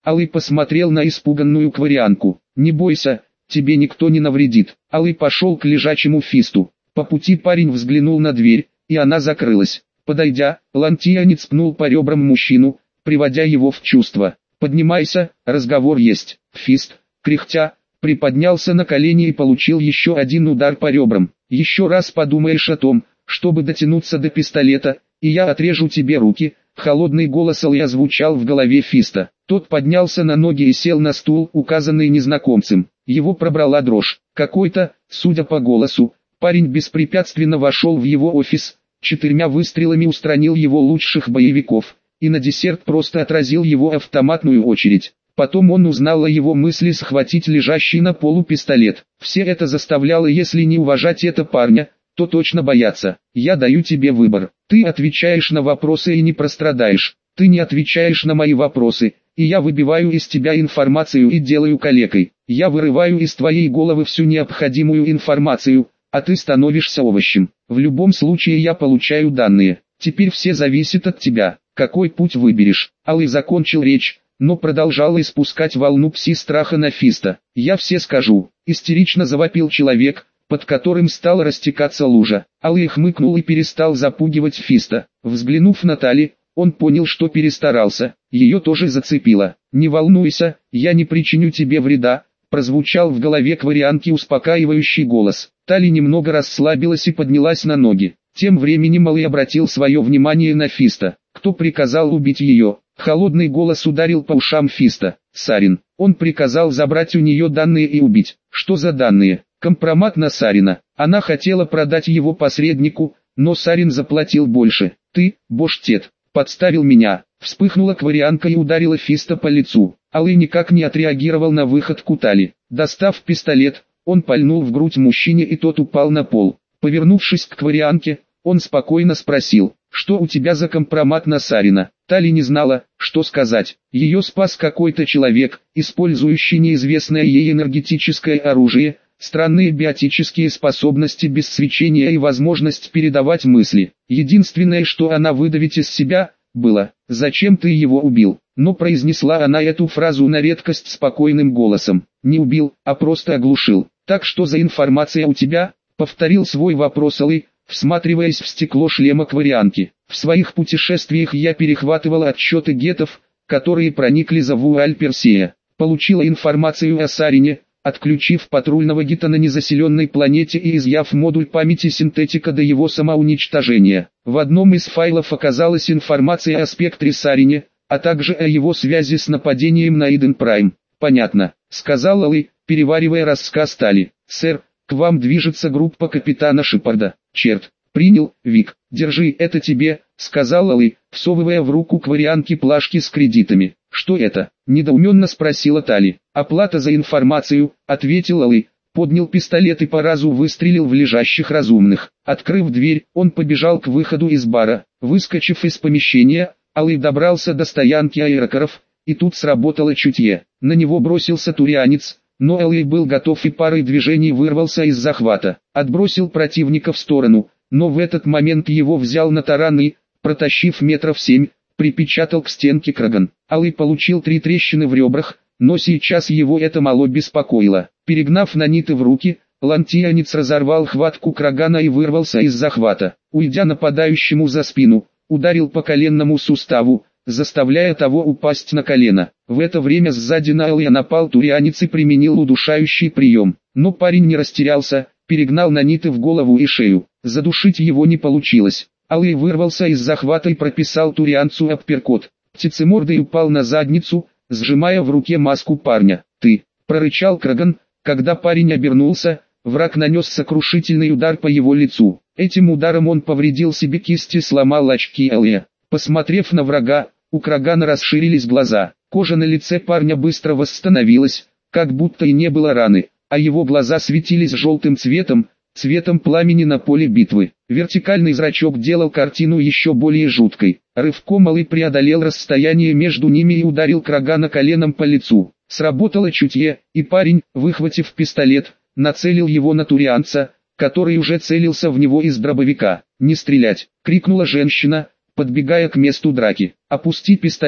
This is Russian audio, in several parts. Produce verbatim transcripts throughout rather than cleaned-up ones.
Алый посмотрел на испуганную кварианку. «Не бойся, тебе никто не навредит». Алый пошел к лежачему Фисту. По пути парень взглянул на дверь, и она закрылась. Подойдя, лантиянец пнул по ребрам мужчину, приводя его в чувство. «Поднимайся, разговор есть». Фист, кряхтя, приподнялся на колени и получил еще один удар по ребрам. «Еще раз подумаешь о том, чтобы дотянуться до пистолета, и я отрежу тебе руки». Холодный голос Алия звучал в голове Фиста. Тот поднялся на ноги и сел на стул, указанный незнакомцем. Его пробрала дрожь. Какой-то, судя по голосу, парень беспрепятственно вошел в его офис, четырьмя выстрелами устранил его лучших боевиков, и на десерт просто отразил его автоматную очередь. Потом он узнал о его мысли схватить лежащий на полу пистолет. Все это заставляло, если не уважать это парня, то точно бояться. «Я даю тебе выбор. Ты отвечаешь на вопросы и не прострадаешь. Ты не отвечаешь на мои вопросы, и я выбиваю из тебя информацию и делаю калекой. Я вырываю из твоей головы всю необходимую информацию, а ты становишься овощем. В любом случае я получаю данные. Теперь все зависит от тебя, какой путь выберешь». Алый закончил речь, но продолжал испускать волну пси-страха на Фиста. «Я все скажу», — истерично завопил человек, под которым стала растекаться лужа. Алый хмыкнул и перестал запугивать Фиста. Взглянув на Тали, он понял, что перестарался, ее тоже зацепило. «Не волнуйся, я не причиню тебе вреда», — прозвучал в голове кварианки успокаивающий голос. Тали немного расслабилась и поднялась на ноги. Тем временем Алый обратил свое внимание на Фиста. «Кто приказал убить ее?» Холодный голос ударил по ушам Фиста. «Сарин. Он приказал забрать у нее данные и убить». «Что за данные?» «Компромат на Сарина. Она хотела продать его посреднику, но Сарин заплатил больше. Ты, Боштет, подставил меня». Вспыхнула кварианка и ударила Фиста по лицу. Алый никак не отреагировал на выходку Тали. Достав пистолет, он пальнул в грудь мужчине, и тот упал на пол. Повернувшись к кварианке, он спокойно спросил: «Что у тебя за компромат на Сарина?» Тали не знала, что сказать. Ее спас какой-то человек, использующий неизвестное ей энергетическое оружие, странные биотические способности без свечения и возможность передавать мысли. Единственное, что она выдавить из себя, было: «Зачем ты его убил?» Но произнесла она эту фразу на редкость спокойным голосом. «Не убил, а просто оглушил». «Так что за информация у тебя?» — повторил свой вопрос Алый, всматриваясь в стекло шлема кварианки. «В своих путешествиях я перехватывала отчеты гетов, которые проникли за вуаль Персея. Получила информацию о Сарине, отключив патрульного гита на незаселенной планете и изъяв модуль памяти синтетика до его самоуничтожения. В одном из файлов оказалась информация о спектре Сарине, а также о его связи с нападением на Иден Прайм». «Понятно», — сказал Алый, переваривая рассказ Тали. «Сэр, к вам движется группа капитана Шепарда». «Черт, принял, Вик, держи, это тебе», — сказал Алый, всовывая в руку кварианки плашки с кредитами. «Что это?» — недоуменно спросила Тали. «Оплата за информацию», — ответил Алый, поднял пистолет и по разу выстрелил в лежащих разумных. Открыв дверь, он побежал к выходу из бара. Выскочив из помещения, Алый добрался до стоянки аэрокаров, и тут сработало чутье. На него бросился турианец, но Алый был готов и парой движений вырвался из захвата. Отбросил противника в сторону, но в этот момент его взял на таран и, протащив метров семь, припечатал к стенке Краган. Алый получил три трещины в ребрах, но сейчас его это мало беспокоило. Перегнав наниты в руки, лантиянец разорвал хватку Крагана и вырвался из захвата. Уйдя нападающему за спину, ударил по коленному суставу, заставляя того упасть на колено. В это время сзади на Алия напал турианец и применил удушающий прием. Но парень не растерялся, перегнал наниты в голову и шею. Задушить его не получилось. Алый вырвался из захвата и прописал турианцу апперкот. Птицемордый упал на задницу, сжимая в руке маску парня. «Ты!» — прорычал Краган, когда парень обернулся. Враг нанес сокрушительный удар по его лицу. Этим ударом он повредил себе кисти и сломал очки Алия. Посмотрев на врага, у Крагана расширились глаза. Кожа на лице парня быстро восстановилась, как будто и не было раны, а его глаза светились желтым цветом, цветом пламени на поле битвы. Вертикальный зрачок делал картину еще более жуткой. Рывком Алый преодолел расстояние между ними и ударил Крагана коленом по лицу. Сработало чутье, и парень, выхватив пистолет, нацелил его на турианца, который уже целился в него из дробовика. «Не стрелять!» — крикнула женщина, подбегая к месту драки. «Опусти пистолет!»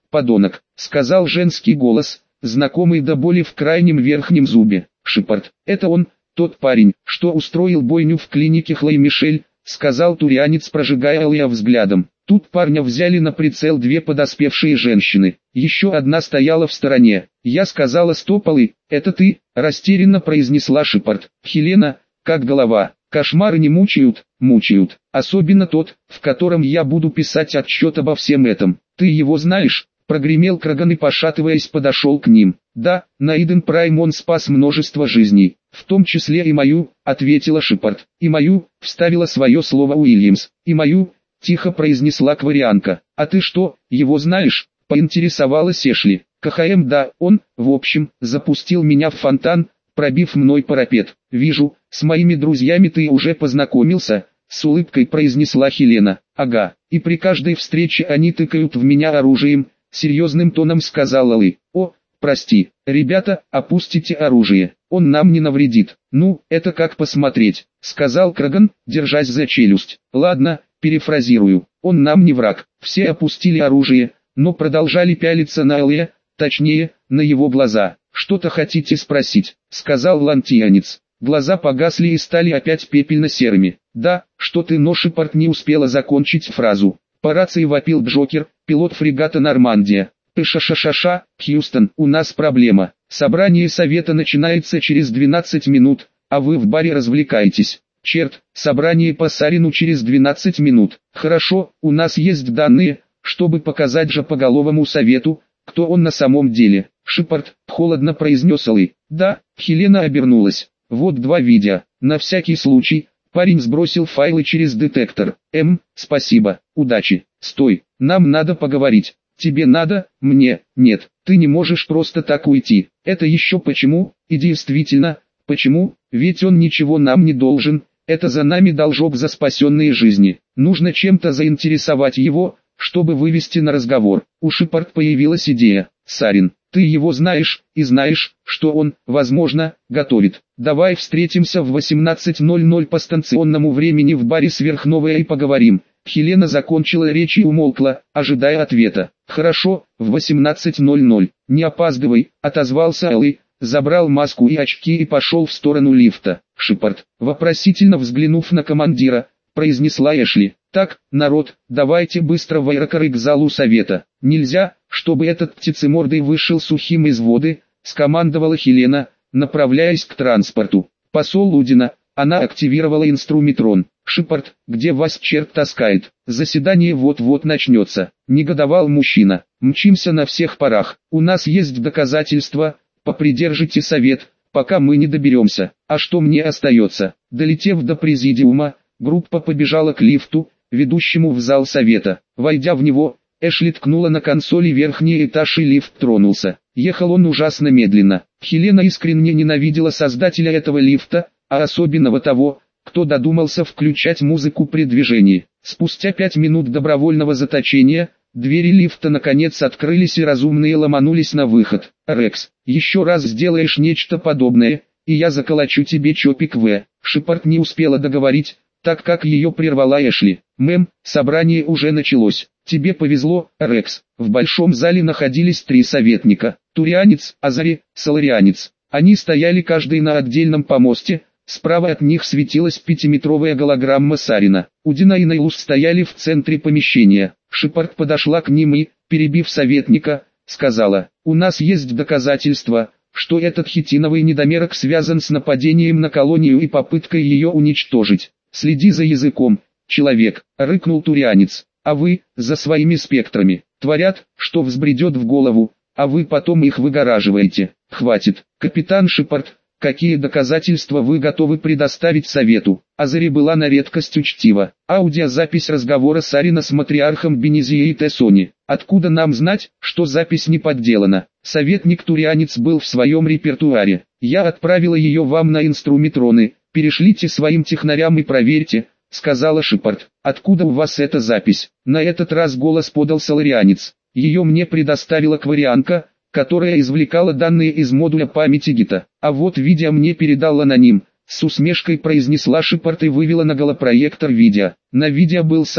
подонок», — сказал женский голос, знакомый до боли в крайнем верхнем зубе. «Шепард, это он, тот парень, что устроил бойню в клинике Хлой Мишель», — сказал турианец, прожигая Алия взглядом. Тут парня взяли на прицел две подоспевшие женщины. Еще одна стояла в стороне. «Я сказала стоп, Алы, это ты?» — растерянно произнесла Шепард. «Хелена, как голова?» «Кошмары не мучают?» «Мучают. Особенно тот, в котором я буду писать отчет обо всем этом. Ты его знаешь?» — прогремел Краган и, пошатываясь, подошел к ним. «Да, на Иден Прайм он спас множество жизней, в том числе и мою», — ответила Шепард. «И мою», — вставила свое слово Уильямс. «И мою», — тихо произнесла Кварианка. «А ты что, его знаешь?» — поинтересовалась Эшли. «КХМ, да, он, в общем, запустил меня в фонтан, пробив мной парапет. Вижу, с моими друзьями ты уже познакомился», — с улыбкой произнесла Хелена. «Ага, и при каждой встрече они тыкают в меня оружием», — серьезным тоном сказал Алы. «О, прости, ребята, опустите оружие, он нам не навредит». «Ну, это как посмотреть», — сказал Краган, держась за челюсть. «Ладно, перефразирую, он нам не враг». Все опустили оружие, но продолжали пялиться на Алия, точнее, на его глаза. «Что-то хотите спросить?» — сказал лантианец. Глаза погасли и стали опять пепельно-серыми. «Да, что ты?» но Шепард не успела закончить фразу. По рации вопил Джокер, пилот фрегата «Нормандия». «Пшшшша, Хьюстон, у нас проблема. Собрание совета начинается через двенадцать минут, а вы в баре развлекаетесь». «Черт, собрание по Сарину через двенадцать минут. Хорошо, у нас есть данные, чтобы показать же поголовому совету, кто он на самом деле». «Шепард», — холодно произнес Алый. «Да», — Хелена обернулась. «Вот два видео. На всякий случай». Парень сбросил файлы через детектор. «Эм, спасибо, удачи. Стой, нам надо поговорить». «Тебе надо, мне, нет. Ты не можешь просто так уйти». «Это еще почему?» «И действительно, почему? Ведь он ничего нам не должен. Это за нами должок за спасенные жизни. Нужно чем-то заинтересовать его, чтобы вывести на разговор». У Шепард появилась идея. «Сарин, ты его знаешь, и знаешь, что он, возможно, готовит. Давай встретимся в восемнадцать ноль ноль по станционному времени в баре «Сверхновая» и поговорим». Хелена закончила речь и умолкла, ожидая ответа. «Хорошо, в восемнадцать ноль ноль. Не опаздывай», — отозвался Алый, забрал маску и очки и пошел в сторону лифта. Шепард, вопросительно взглянув на командира, произнесла Эшли. «Так, народ, давайте быстро в аэрокары к залу совета. Нельзя, чтобы этот птицемордый вышел сухим из воды», — скомандовала Хелена, направляясь к транспорту. «Посол Лудина». Она активировала инструментрон. «Шепард, где вас черт таскает? Заседание вот-вот начнется», — негодовал мужчина. «Мчимся на всех парах. У нас есть доказательства, попридержите совет, пока мы не доберемся. А что мне остается?» Долетев до президиума, группа побежала к лифту, ведущему в зал совета. Войдя в него, Эшли ткнула на консоли верхний этаж и лифт тронулся. Ехал он ужасно медленно. Хелена искренне ненавидела создателя этого лифта, а особенного того, кто додумался включать музыку при движении. Спустя пять минут добровольного заточения, двери лифта наконец открылись и разумные ломанулись на выход. «Рекс, еще раз сделаешь нечто подобное, и я заколочу тебе чопик в». Шепард не успела договорить, так как ее прервала Эшли. «Мэм, собрание уже началось. Тебе повезло, Рекс». В большом зале находились три советника: турианец, азари, соларианец. Они стояли каждый на отдельном помосте. Справа от них светилась пятиметровая голограмма Сарина. Удина и Нейлус стояли в центре помещения. Шепард подошла к ним и, перебив советника, сказала: «У нас есть доказательства, что этот хитиновый недомерок связан с нападением на колонию и попыткой ее уничтожить. Следи за языком, человек», — рыкнул турианец. «А вы, за своими спектрами. Творят, что взбредет в голову, а вы потом их выгораживаете. Хватит, капитан Шепард. Какие доказательства вы готовы предоставить совету?» Азари была на редкость учтива. «Аудиозапись разговора Сарина с матриархом Бенезией Тессони. Откуда нам знать, что запись не подделана?» Советник-турианец был в своем репертуаре. «Я отправила ее вам на инструметроны. Перешлите своим технарям и проверьте», — сказала Шепард. «Откуда у вас эта запись?» На этот раз голос подал соларианец. «Ее мне предоставила Кварианка, которая извлекала данные из модуля памяти Гита. А вот видео мне передал аноним», — с усмешкой произнесла Шепард и вывела на голопроектор видео. На видео был Сарин,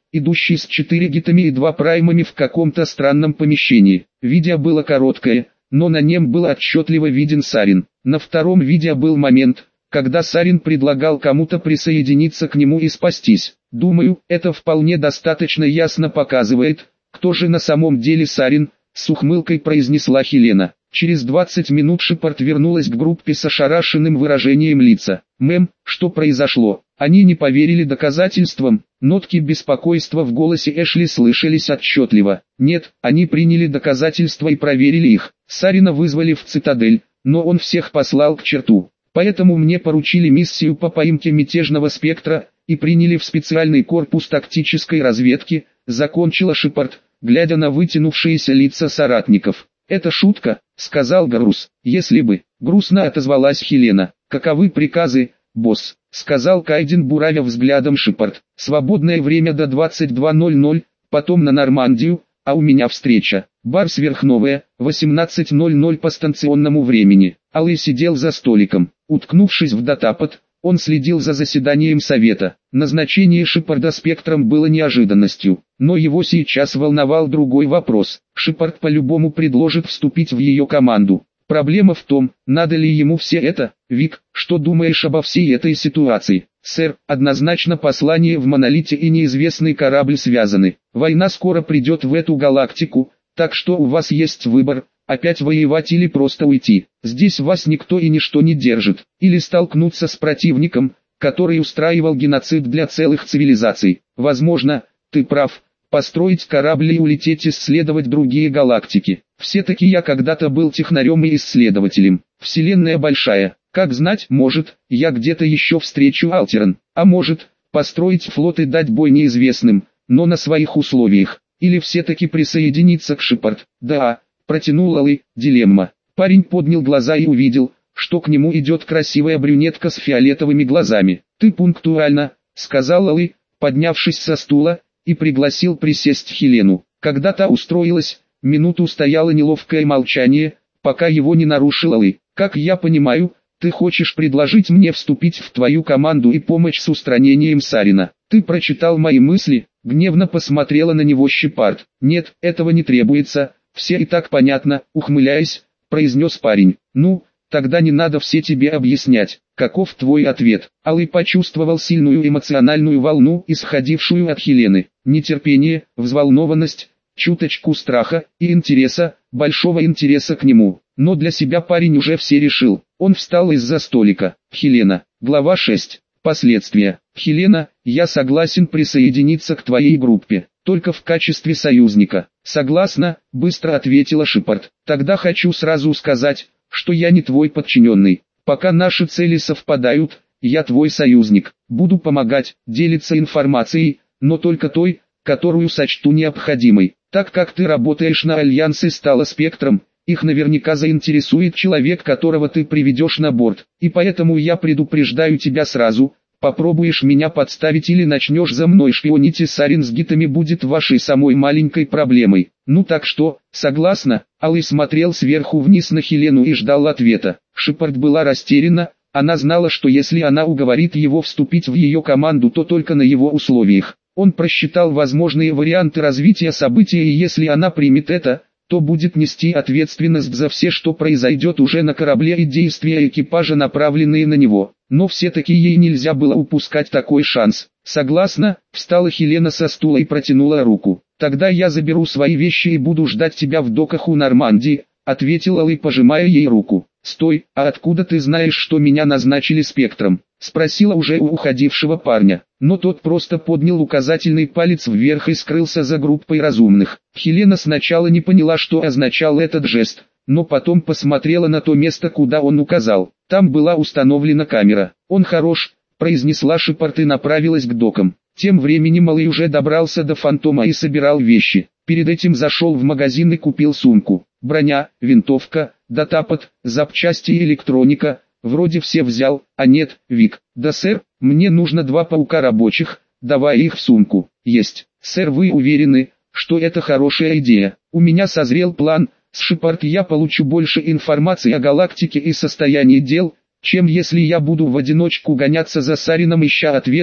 идущий с четырьмя гитами и два праймами в каком-то странном помещении. Видео было короткое, но на нем был отчетливо виден Сарин. На втором видео был момент, когда Сарин предлагал кому-то присоединиться к нему и спастись. Думаю, это вполне достаточно ясно показывает, кто же на самом деле Сарин, с ухмылкой произнесла Хелена. Через двадцать минут Шепард вернулась к группе с ошарашенным выражением лица. «Мэм, что произошло?» Они не поверили доказательствам, нотки беспокойства в голосе Эшли слышались отчетливо. Нет, они приняли доказательства и проверили их. Сарина вызвали в цитадель, но он всех послал к черту. Поэтому мне поручили миссию по поимке мятежного спектра, и приняли в специальный корпус тактической разведки, закончила Шепард, глядя на вытянувшиеся лица соратников. «Это шутка», — сказал Гарус. «Если бы», — грустно отозвалась Хелена. «Каковы приказы, босс?» — сказал Кайден, буравя взглядом Шепард. «Свободное время до двадцать два ноль ноль, потом на Нормандию, а у меня встреча. Бар сверхновая, восемнадцать ноль ноль по станционному времени». Алый сидел за столиком. Уткнувшись в датапад, он следил за заседанием совета. Назначение Шепарда спектром было неожиданностью, но его сейчас волновал другой вопрос. Шепард по-любому предложит вступить в ее команду. Проблема в том, надо ли ему все это. Вик, что думаешь обо всей этой ситуации? Сэр, однозначно послание в Монолите и неизвестный корабль связаны. Война скоро придет в эту галактику, так что у вас есть выбор. Опять воевать или просто уйти. Здесь вас никто и ничто не держит. Или столкнуться с противником, который устраивал геноцид для целых цивилизаций. Возможно, ты прав, построить корабль и улететь исследовать другие галактики. Все-таки я когда-то был технарем и исследователем. Вселенная большая. Как знать, может, я где-то еще встречу Алтеран. А может, построить флот и дать бой неизвестным, но на своих условиях. Или все-таки присоединиться к Шепард. Да, протянул Алый, дилемма. Парень поднял глаза и увидел, что к нему идет красивая брюнетка с фиолетовыми глазами. «Ты пунктуально», — сказал Алый, поднявшись со стула, и пригласил присесть Хелену. Когда та устроилась, минуту стояло неловкое молчание, пока его не нарушил Алый. «Как я понимаю, ты хочешь предложить мне вступить в твою команду и помочь с устранением Сарина. Ты прочитал мои мысли?» Гневно посмотрела на него Шепард. «Нет, этого не требуется. Все и так понятно», — ухмыляясь, произнес парень. «Ну, тогда не надо все тебе объяснять. Каков твой ответ?» Алый почувствовал сильную эмоциональную волну, исходившую от Хелены. Нетерпение, взволнованность, чуточку страха и интереса, большого интереса к нему. Но для себя парень уже все решил. Он встал из-за столика. «Хелена». Глава шесть. Последствия. «Хелена, я согласен присоединиться к твоей группе. Только в качестве союзника». «Согласна», — быстро ответила Шепард. «Тогда хочу сразу сказать, что я не твой подчиненный. Пока наши цели совпадают, я твой союзник. Буду помогать, делиться информацией, но только той, которую сочту необходимой. Так как ты работаешь на Альянс и стала спектром, их наверняка заинтересует человек, которого ты приведешь на борт. И поэтому я предупреждаю тебя сразу. Попробуешь меня подставить или начнешь за мной шпионить, и Сарин с гитами будет вашей самой маленькой проблемой. Ну так что, согласна?» Алый смотрел сверху вниз на Хелену и ждал ответа. Шепард была растеряна, она знала, что если она уговорит его вступить в ее команду, то только на его условиях. Он просчитал возможные варианты развития событий, и если она примет это, то будет нести ответственность за все, что произойдет уже на корабле, и действия экипажа, направленные на него. Но все-таки ей нельзя было упускать такой шанс. «Согласна», — встала Хелена со стула и протянула руку. «Тогда я заберу свои вещи и буду ждать тебя в доках у Нормандии», — ответил Алый, пожимая ей руку. «Стой, а откуда ты знаешь, что меня назначили спектром?» — спросила уже у уходившего парня. Но тот просто поднял указательный палец вверх и скрылся за группой разумных. Хелена сначала не поняла, что означал этот жест, но потом посмотрела на то место, куда он указал. Там была установлена камера. «Он хорош», — произнесла Шепард и направилась к докам. Тем временем Алый уже добрался до Фантома и собирал вещи. Перед этим зашел в магазин и купил сумку. Броня, винтовка, датапад, запчасти и электроника. Вроде все взял, а нет, Вик. «Да, сэр, мне нужно два паука рабочих, давай их в сумку». «Есть». «Сэр, вы уверены, что это хорошая идея?» «У меня созрел план. С Шепард я получу больше информации о галактике и состоянии дел, чем если я буду в одиночку гоняться за Сарином ища ответы»,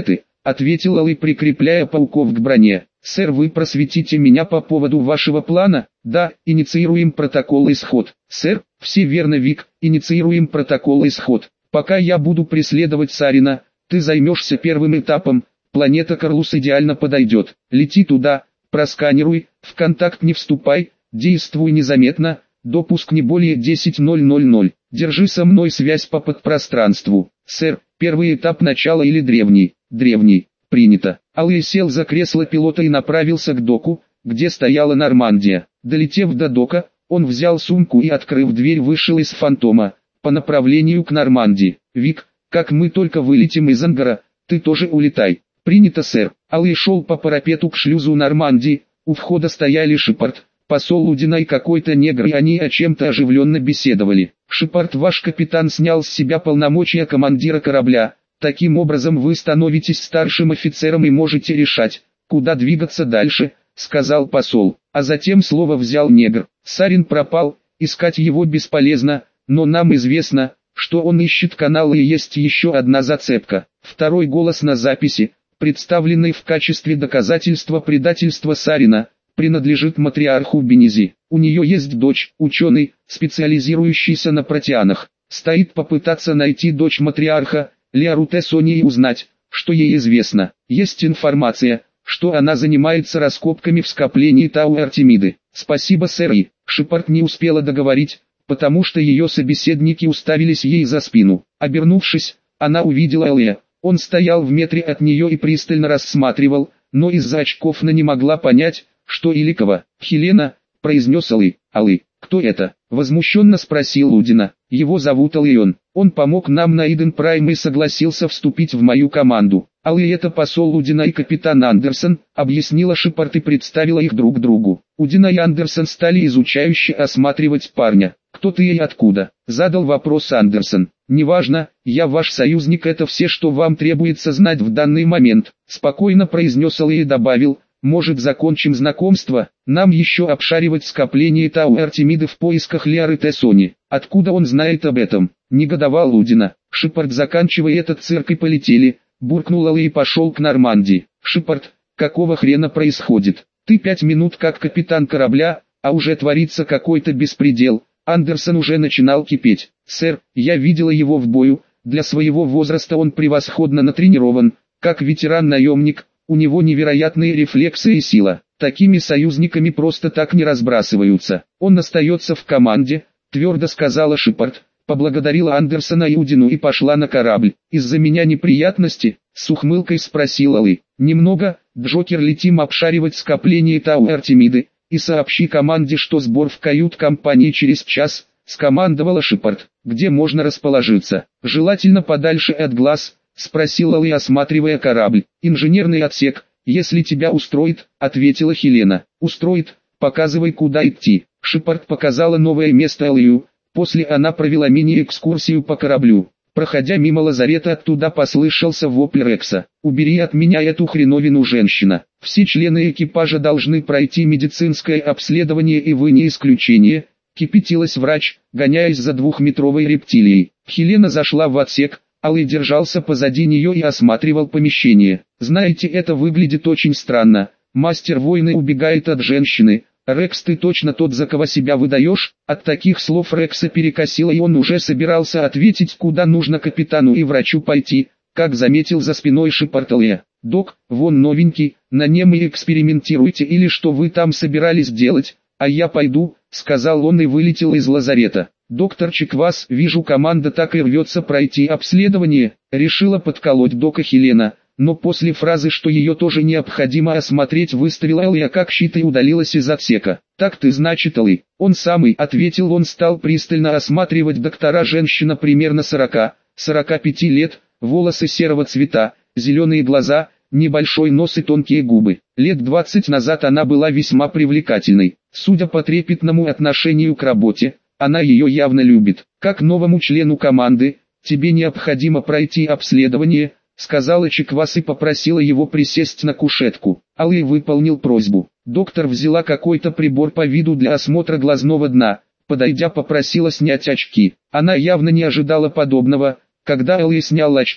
ответил Алый, прикрепляя пауков к броне. «Сэр, вы просветите меня по поводу вашего плана?» «Да, инициируем протокол исход». «Сэр, все верно, Вик, инициируем протокол исход. Пока я буду преследовать Сарина, ты займешься первым этапом. Планета Карлус идеально подойдет. Лети туда, просканируй, в контакт не вступай, действуй незаметно, допуск не более десять ноль ноль ноль. Держи со мной связь по подпространству». «Сэр, первый этап начала или древний?» «Древний». «Принято». Алый сел за кресло пилота и направился к доку, где стояла Нормандия. Долетев до дока, он взял сумку и, открыв дверь, вышел из фантома, по направлению к Нормандии. «Вик, как мы только вылетим из ангара, ты тоже улетай». «Принято, сэр». Алый шел по парапету к шлюзу Нормандии, у входа стояли Шепард, посол Лудина и какой-то негр, и они о чем-то оживленно беседовали. «Шепард, ваш капитан снял с себя полномочия командира корабля. Таким образом вы становитесь старшим офицером и можете решать, куда двигаться дальше», — сказал посол. А затем слово взял негр. «Сарин пропал, искать его бесполезно, но нам известно, что он ищет каналы, и есть еще одна зацепка». Второй голос на записи, представленный в качестве доказательства предательства Сарина, принадлежит матриарху Бенези. У нее есть дочь, ученый, специализирующийся на протеанах. Стоит попытаться найти дочь матриарха, Лиару Тессони, и узнать, что ей известно. Есть информация, что она занимается раскопками в скоплении Тау Артемиды. «Спасибо, сэр». И Шепард не успела договорить, потому что ее собеседники уставились ей за спину. Обернувшись, она увидела Алия. Он стоял в метре от нее и пристально рассматривал, но из-за очков она не могла понять, что или кого. «Хелена», — произнес Алый. «Алый, кто это?» — возмущенно спросил Лудина. «Его зовут Алион. Он помог нам на Иден Прайм и согласился вступить в мою команду». «Алый — это посол Лудина и капитан Андерсон», — объяснила Шепард и представила их друг другу. Лудина и Андерсон стали изучающе осматривать парня. «Кто ты и откуда?» — задал вопрос Андерсон. «Неважно, я ваш союзник, это все, что вам требуется знать в данный момент», — спокойно произнес Алый и добавил. «Может, закончим знакомство? Нам еще обшаривать скопление Тау Артемиды в поисках Лиары Тессони». «Откуда он знает об этом?» — негодовал Лудина. «Шепард, заканчивай этот цирк и полетели», — буркнул Алый и пошел к Нормандии. «Шепард, какого хрена происходит? Ты пять минут как капитан корабля, а уже творится какой-то беспредел». Андерсон уже начинал кипеть. «Сэр, я видела его в бою, для своего возраста он превосходно натренирован, как ветеран-наемник. У него невероятные рефлексы и сила. Такими союзниками просто так не разбрасываются. Он остается в команде», — твердо сказала Шепард. Поблагодарила Андерсона и Удину и пошла на корабль. «Из-за меня неприятности?» — с ухмылкой спросил Алый. «Немного, Джокер, летим обшаривать скопление Тау Артемиды, и сообщи команде, что сбор в кают-компании через час», — скомандовала Шепард. «Где можно расположиться?» «Желательно подальше от глаз», — спросил Алый, осматривая корабль. «Инженерный отсек, если тебя устроит», — ответила Хелена. «Устроит, показывай, куда идти». Шепард показала новое место Алию, после она провела мини-экскурсию по кораблю. Проходя мимо лазарета, оттуда послышался вопль Рекса. «Убери от меня эту хреновину, женщина. Все члены экипажа должны пройти медицинское обследование, и вы не исключение», — кипятилась врач, гоняясь за двухметровой рептилией. Хелена зашла в отсек, Алый держался позади нее и осматривал помещение. «Знаете, это выглядит очень странно. Мастер войны убегает от женщины. Рекс, ты точно тот, за кого себя выдаешь?» От таких слов Рекса перекосило, и он уже собирался ответить, куда нужно капитану и врачу пойти, как заметил за спиной Шепард Алия. «Док, вон новенький, на нем и экспериментируйте, или что вы там собирались делать, а я пойду», — сказал он и вылетел из лазарета. «Доктор Чиквас, вижу, команда так и рвется пройти обследование», — решила подколоть дока Хелена. Но после фразы, что ее тоже необходимо осмотреть, выставила Алия как щит и удалилась из отсека. «Так ты, значит, Алый?» «Он самый», — ответил он, стал пристально осматривать доктора. Женщина примерно сорока-сорока пяти лет, волосы серого цвета, зеленые глаза, небольшой нос и тонкие губы. Лет двадцать назад она была весьма привлекательной. Судя по трепетному отношению к работе, она ее явно любит. «Как новому члену команды, тебе необходимо пройти обследование», — сказала Чиквас и попросила его присесть на кушетку. Алый выполнил просьбу. Доктор взяла какой-то прибор по виду для осмотра глазного дна. Подойдя, попросила снять очки. Она явно не ожидала подобного. Когда Алый снял очки,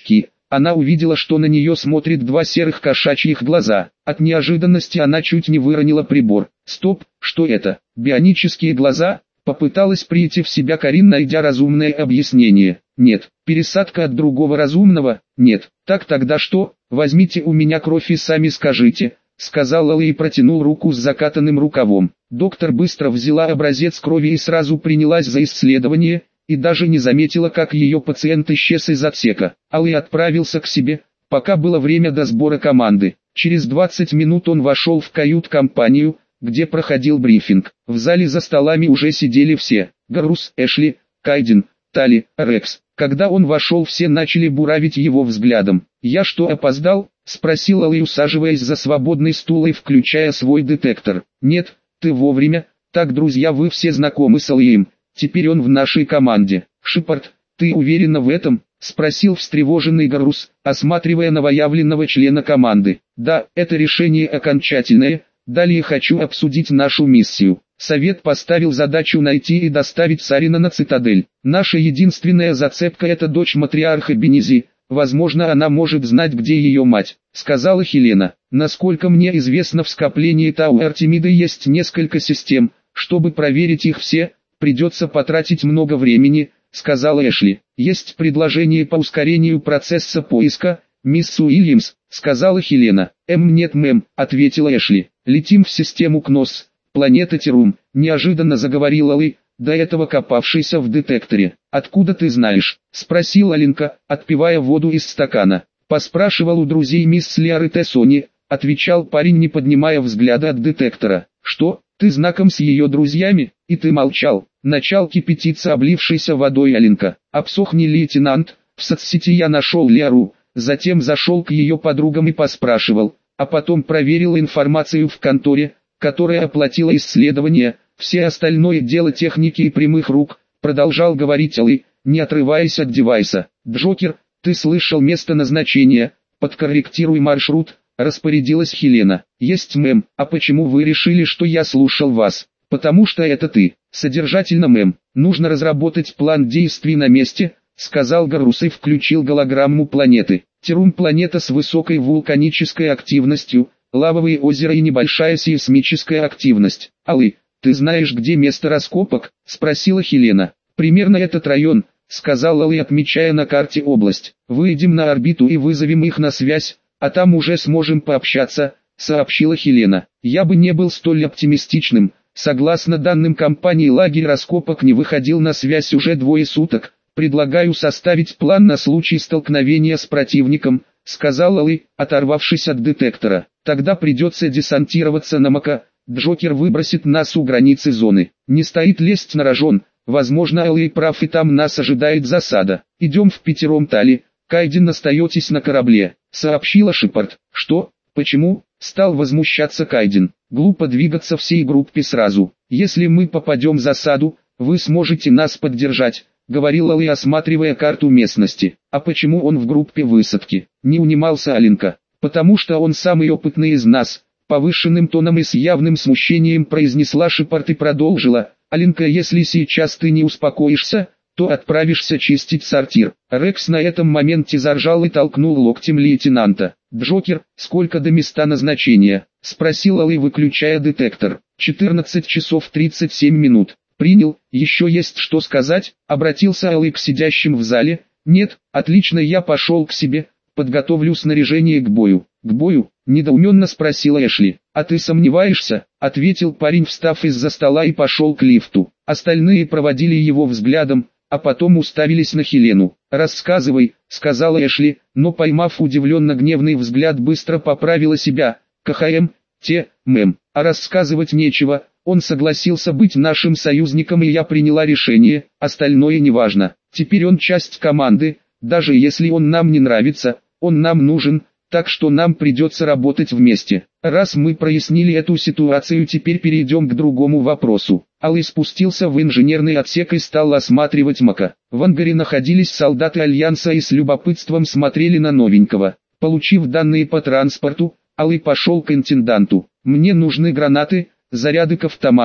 Она увидела, что на нее смотрят два серых кошачьих глаза. От неожиданности она чуть не выронила прибор. Стоп, что это? Бионические глаза? Попыталась прийти в себя Карин, найдя разумное объяснение. Нет. Пересадка от другого разумного? Нет. Так тогда что? Возьмите у меня кровь и сами скажите, сказал Алый и протянул руку с закатанным рукавом. Доктор быстро взяла образец крови и сразу принялась за исследование, и даже не заметила, как ее пациент исчез из отсека. Алый отправился к себе, пока было время до сбора команды. Через двадцать минут он вошел в кают-компанию, где проходил брифинг. В зале за столами уже сидели все: Гаррус, Эшли, Кайден, Тали, Рекс. Когда он вошел, все начали буравить его взглядом. «Я что, опоздал?» — спросил Алый, усаживаясь за свободный стул и включая свой детектор. «Нет, ты вовремя. Так, друзья, вы все знакомы с Алием. Теперь он в нашей команде». «Шепард, ты уверена в этом?» — спросил встревоженный Гаррус, осматривая новоявленного члена команды. «Да, это решение окончательное. Далее хочу обсудить нашу миссию. Совет поставил задачу найти и доставить Сарина на цитадель. Наша единственная зацепка — это дочь матриарха Бенези. Возможно, она может знать, где ее мать», — сказала Хелена. «Насколько мне известно, в скоплении Тау Артемиды есть несколько систем. Чтобы проверить их все, придется потратить много времени», — сказала Эшли. «Есть предложение по ускорению процесса поиска, мисс Уильямс», — сказала Хелена. «Эм нет, мэм», — ответила Эшли. «Летим в систему Кнос, планета Терум», — неожиданно заговорил Алый, до этого копавшийся в детекторе. «Откуда ты знаешь?» — спросила Алинка, отпивая воду из стакана. «Поспрашивал у друзей мисс Лиар и Тессони», — отвечал парень, не поднимая взгляда от детектора. «Что, ты знаком с ее друзьями? И ты молчал?» Начал кипятиться облившейся водой Алинка. «Обсохни, лейтенант, в соцсети я нашел Лиару». Затем зашел к ее подругам и поспрашивал, а потом проверил информацию в конторе, которая оплатила исследование. «Все остальное дело техники и прямых рук», — продолжал говорить Алый, не отрываясь от девайса. «Джокер, ты слышал место назначения? Подкорректируй маршрут», — распорядилась Хелена. «Есть, мэм. А почему вы решили, что я слушал вас?» «Потому что это ты». «Содержательно, мэм. Нужно разработать план действий на месте», — сказал Гаррус и включил голограмму планеты. Терум — планета с высокой вулканической активностью, лавовые озера и небольшая сейсмическая активность. «Алый, ты знаешь, где место раскопок?» — спросила Хелена. «Примерно этот район», — сказал Алый, отмечая на карте область. «Выйдем на орбиту и вызовем их на связь, а там уже сможем пообщаться», — сообщила Хелена. «Я бы не был столь оптимистичным. Согласно данным компании, лагерь раскопок не выходил на связь уже двое суток. Предлагаю составить план на случай столкновения с противником», — сказал Алый, оторвавшись от детектора. «Тогда придется десантироваться на Мака. Джокер выбросит нас у границы зоны. Не стоит лезть на рожон. Возможно, Алый прав, и там нас ожидает засада. Идем в пятером, Тали. Кайден, остаетесь на корабле», — сообщила Шепард. «Что? Почему?» — стал возмущаться Кайден. «Глупо двигаться всей группе сразу. Если мы попадем в засаду, вы сможете нас поддержать», — говорил Алый, осматривая карту местности. «А почему он в группе высадки?» — не унимался Алинка. «Потому что он самый опытный из нас», — повышенным тоном и с явным смущением произнесла Шепард и продолжила. «Алинка, если сейчас ты не успокоишься, то отправишься чистить сортир». Рекс на этом моменте заржал и толкнул локтем лейтенанта. «Джокер, сколько до места назначения?» — спросил Алый, выключая детектор. четырнадцать часов тридцать семь минут. «Принял, еще есть что сказать?» — обратился Алый к сидящим в зале. «Нет, отлично, я пошел к себе, подготовлю снаряжение к бою». «К бою?» — недоуменно спросила Эшли. «А ты сомневаешься?» — ответил парень, встав из-за стола и пошел к лифту. Остальные проводили его взглядом, а потом уставились на Хелену. «Рассказывай», — сказала Эшли, но, поймав удивленно гневный взгляд, быстро поправила себя. «КХМ, те, мэм, а рассказывать нечего, он согласился быть нашим союзником, и я приняла решение, остальное неважно. Теперь он часть команды, даже если он нам не нравится, он нам нужен, так что нам придется работать вместе. Раз мы прояснили эту ситуацию, теперь перейдем к другому вопросу». Алый спустился в инженерный отсек и стал осматривать Мака. В ангаре находились солдаты Альянса и с любопытством смотрели на новенького. Получив данные по транспорту, Алый пошел к интенданту. «Мне нужны гранаты, заряды к автомату»,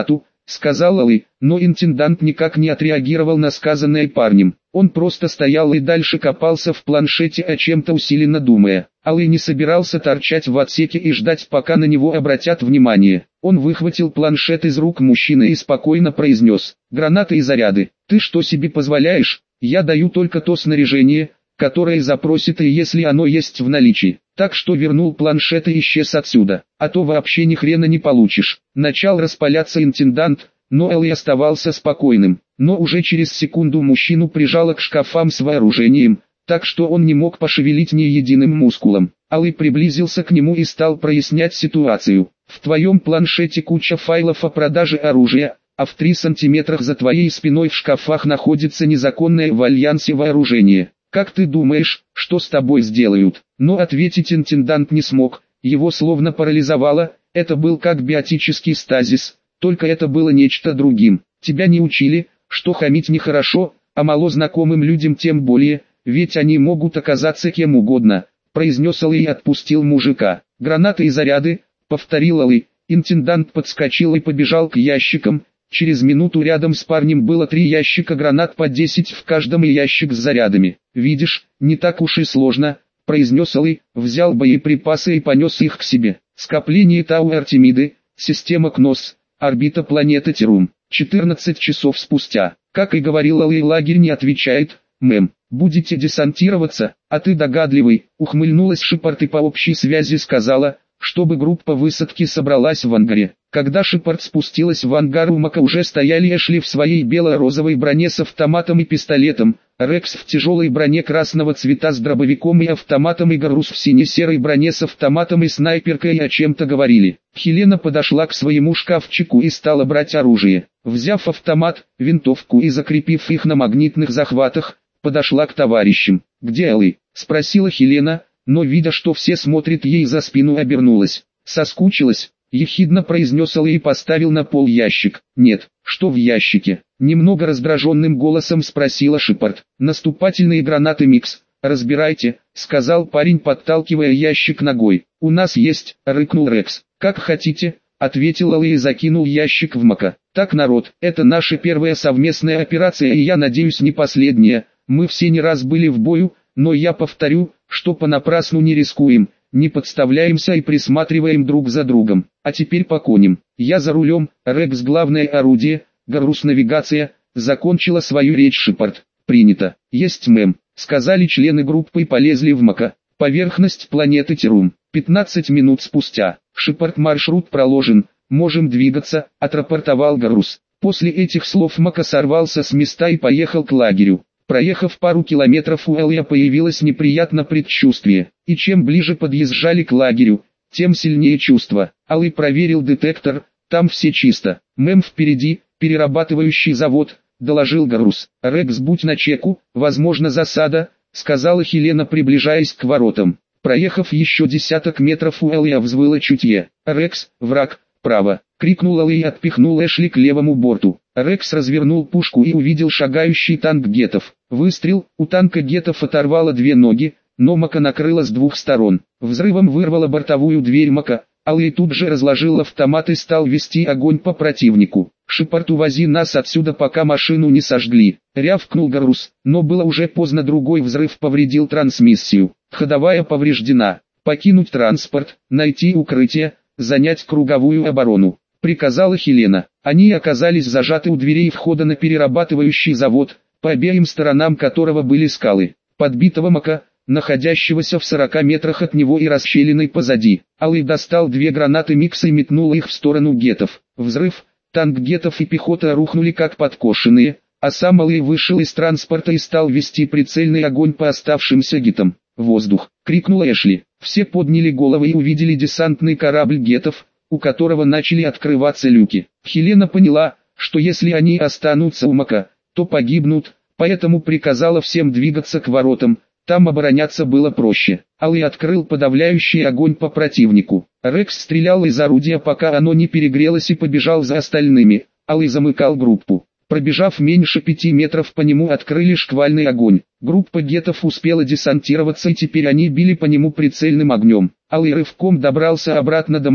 сказал Алый, но интендант никак не отреагировал на сказанное парнем. Он просто стоял и дальше копался в планшете, о чем-то усиленно думая. Алый не собирался торчать в отсеке и ждать, пока на него обратят внимание. Он выхватил планшет из рук мужчины и спокойно произнес: «Гранаты и заряды. Ты что себе позволяешь? Я даю только то снаряжение, которое запросит, и если оно есть в наличии. Так что вернул планшет и исчез отсюда, а то вообще ни хрена не получишь». Начал распаляться интендант, но Алый оставался спокойным. Но уже через секунду мужчину прижало к шкафам с вооружением, так что он не мог пошевелить ни единым мускулом. Алый приблизился к нему и стал прояснять ситуацию. «В твоем планшете куча файлов о продаже оружия, а в три сантиметрах за твоей спиной в шкафах находится незаконное в Альянсе вооружение. Как ты думаешь, что с тобой сделают?» Но ответить интендант не смог, его словно парализовало, это был как биотический стазис, только это было нечто другим. «Тебя не учили, что хамить нехорошо, а мало знакомым людям тем более, ведь они могут оказаться кем угодно», произнес Алый и отпустил мужика. «Гранаты и заряды», повторил Алый. Интендант подскочил и побежал к ящикам. Через минуту рядом с парнем было три ящика гранат по десять в каждом и ящик с зарядами. «Видишь, не так уж и сложно», произнес Алый, взял боеприпасы и понес их к себе. Скопление Тау Артемиды, система Кнос, орбита планеты Терум. четырнадцать часов спустя. Как и говорил Алый, лагерь не отвечает. «Мэм, будете десантироваться, а ты догадливый», ухмыльнулась Шепард и по общей связи сказала, чтобы группа высадки собралась в ангаре. Когда Шепард спустилась в ангар, у Мака уже стояли Эшли в своей бело-розовой броне с автоматом и пистолетом, Рекс в тяжелой броне красного цвета с дробовиком и автоматом и Гарус в сине-серой броне с автоматом и снайперкой и о чем-то говорили. Хелена подошла к своему шкафчику и стала брать оружие. Взяв автомат, винтовку и закрепив их на магнитных захватах, подошла к товарищам. «Где Алый?» — спросила Хелена, но видя, что все смотрят ей за спину, обернулась. «Соскучилась?» — ехидно произнес Алый и поставил на пол ящик. «Нет, что в ящике?» — немного раздраженным голосом спросила Шепард. «Наступательные гранаты Микс, разбирайте», — сказал парень, подталкивая ящик ногой. «У нас есть», — рыкнул Рекс. «Как хотите», — ответил Алый и закинул ящик в Мака. «Так, народ, это наша первая совместная операция и, я надеюсь, не последняя. Мы все не раз были в бою, но я повторю, что понапрасну не рискуем, не подставляемся и присматриваем друг за другом. А теперь по коням. Я за рулем, Рекс главное орудие, Гарус навигация», закончила свою речь Шепард. «Принято. Есть, мэм», сказали члены группы и полезли в Мака. Поверхность планеты Терум. пятнадцать минут спустя. «Шепард, маршрут проложен, можем двигаться», отрапортовал Гарус. После этих слов Мака сорвался с места и поехал к лагерю. Проехав пару километров, у Алия появилось неприятное предчувствие, и чем ближе подъезжали к лагерю, тем сильнее чувство. Алый проверил детектор, там все чисто. «Мэм, впереди, перерабатывающий завод», доложил Гарус. «Рекс, будь начеку, возможно засада», сказала Хелена, приближаясь к воротам. Проехав еще десяток метров, у Алия взвыло чутье. «Рекс, враг, право», крикнул Алый и отпихнул Эшли к левому борту. Рекс развернул пушку и увидел шагающий танк гетов. Выстрел, у танка гетов оторвало две ноги, но Мака накрыло с двух сторон. Взрывом вырвало бортовую дверь Мака, Алый тут же разложил автомат и стал вести огонь по противнику. «Шепард, увози нас отсюда, пока машину не сожгли», рявкнул Гарус, но было уже поздно, другой взрыв повредил трансмиссию. Ходовая повреждена. «Покинуть транспорт, найти укрытие, занять круговую оборону», приказала Хелена. Они оказались зажаты у дверей входа на перерабатывающий завод, по обеим сторонам которого были скалы. Подбитого Мака, находящегося в сорока метрах от него и расщелиной позади. Алый достал две гранаты Микса и метнул их в сторону гетов. Взрыв, танк гетов и пехота рухнули как подкошенные, а сам Алый вышел из транспорта и стал вести прицельный огонь по оставшимся гетам. «Воздух!» — крикнула Эшли. Все подняли головы и увидели десантный корабль гетов, у которого начали открываться люки. Хелена поняла, что если они останутся у Мака, то погибнут, поэтому приказала всем двигаться к воротам, там обороняться было проще. Алый открыл подавляющий огонь по противнику. Рекс стрелял из орудия, пока оно не перегрелось, и побежал за остальными. Алый замыкал группу. Пробежав меньше пяти метров, по нему открыли шквальный огонь. Группа гетов успела десантироваться, и теперь они били по нему прицельным огнем. Алый рывком добрался обратно до Мака,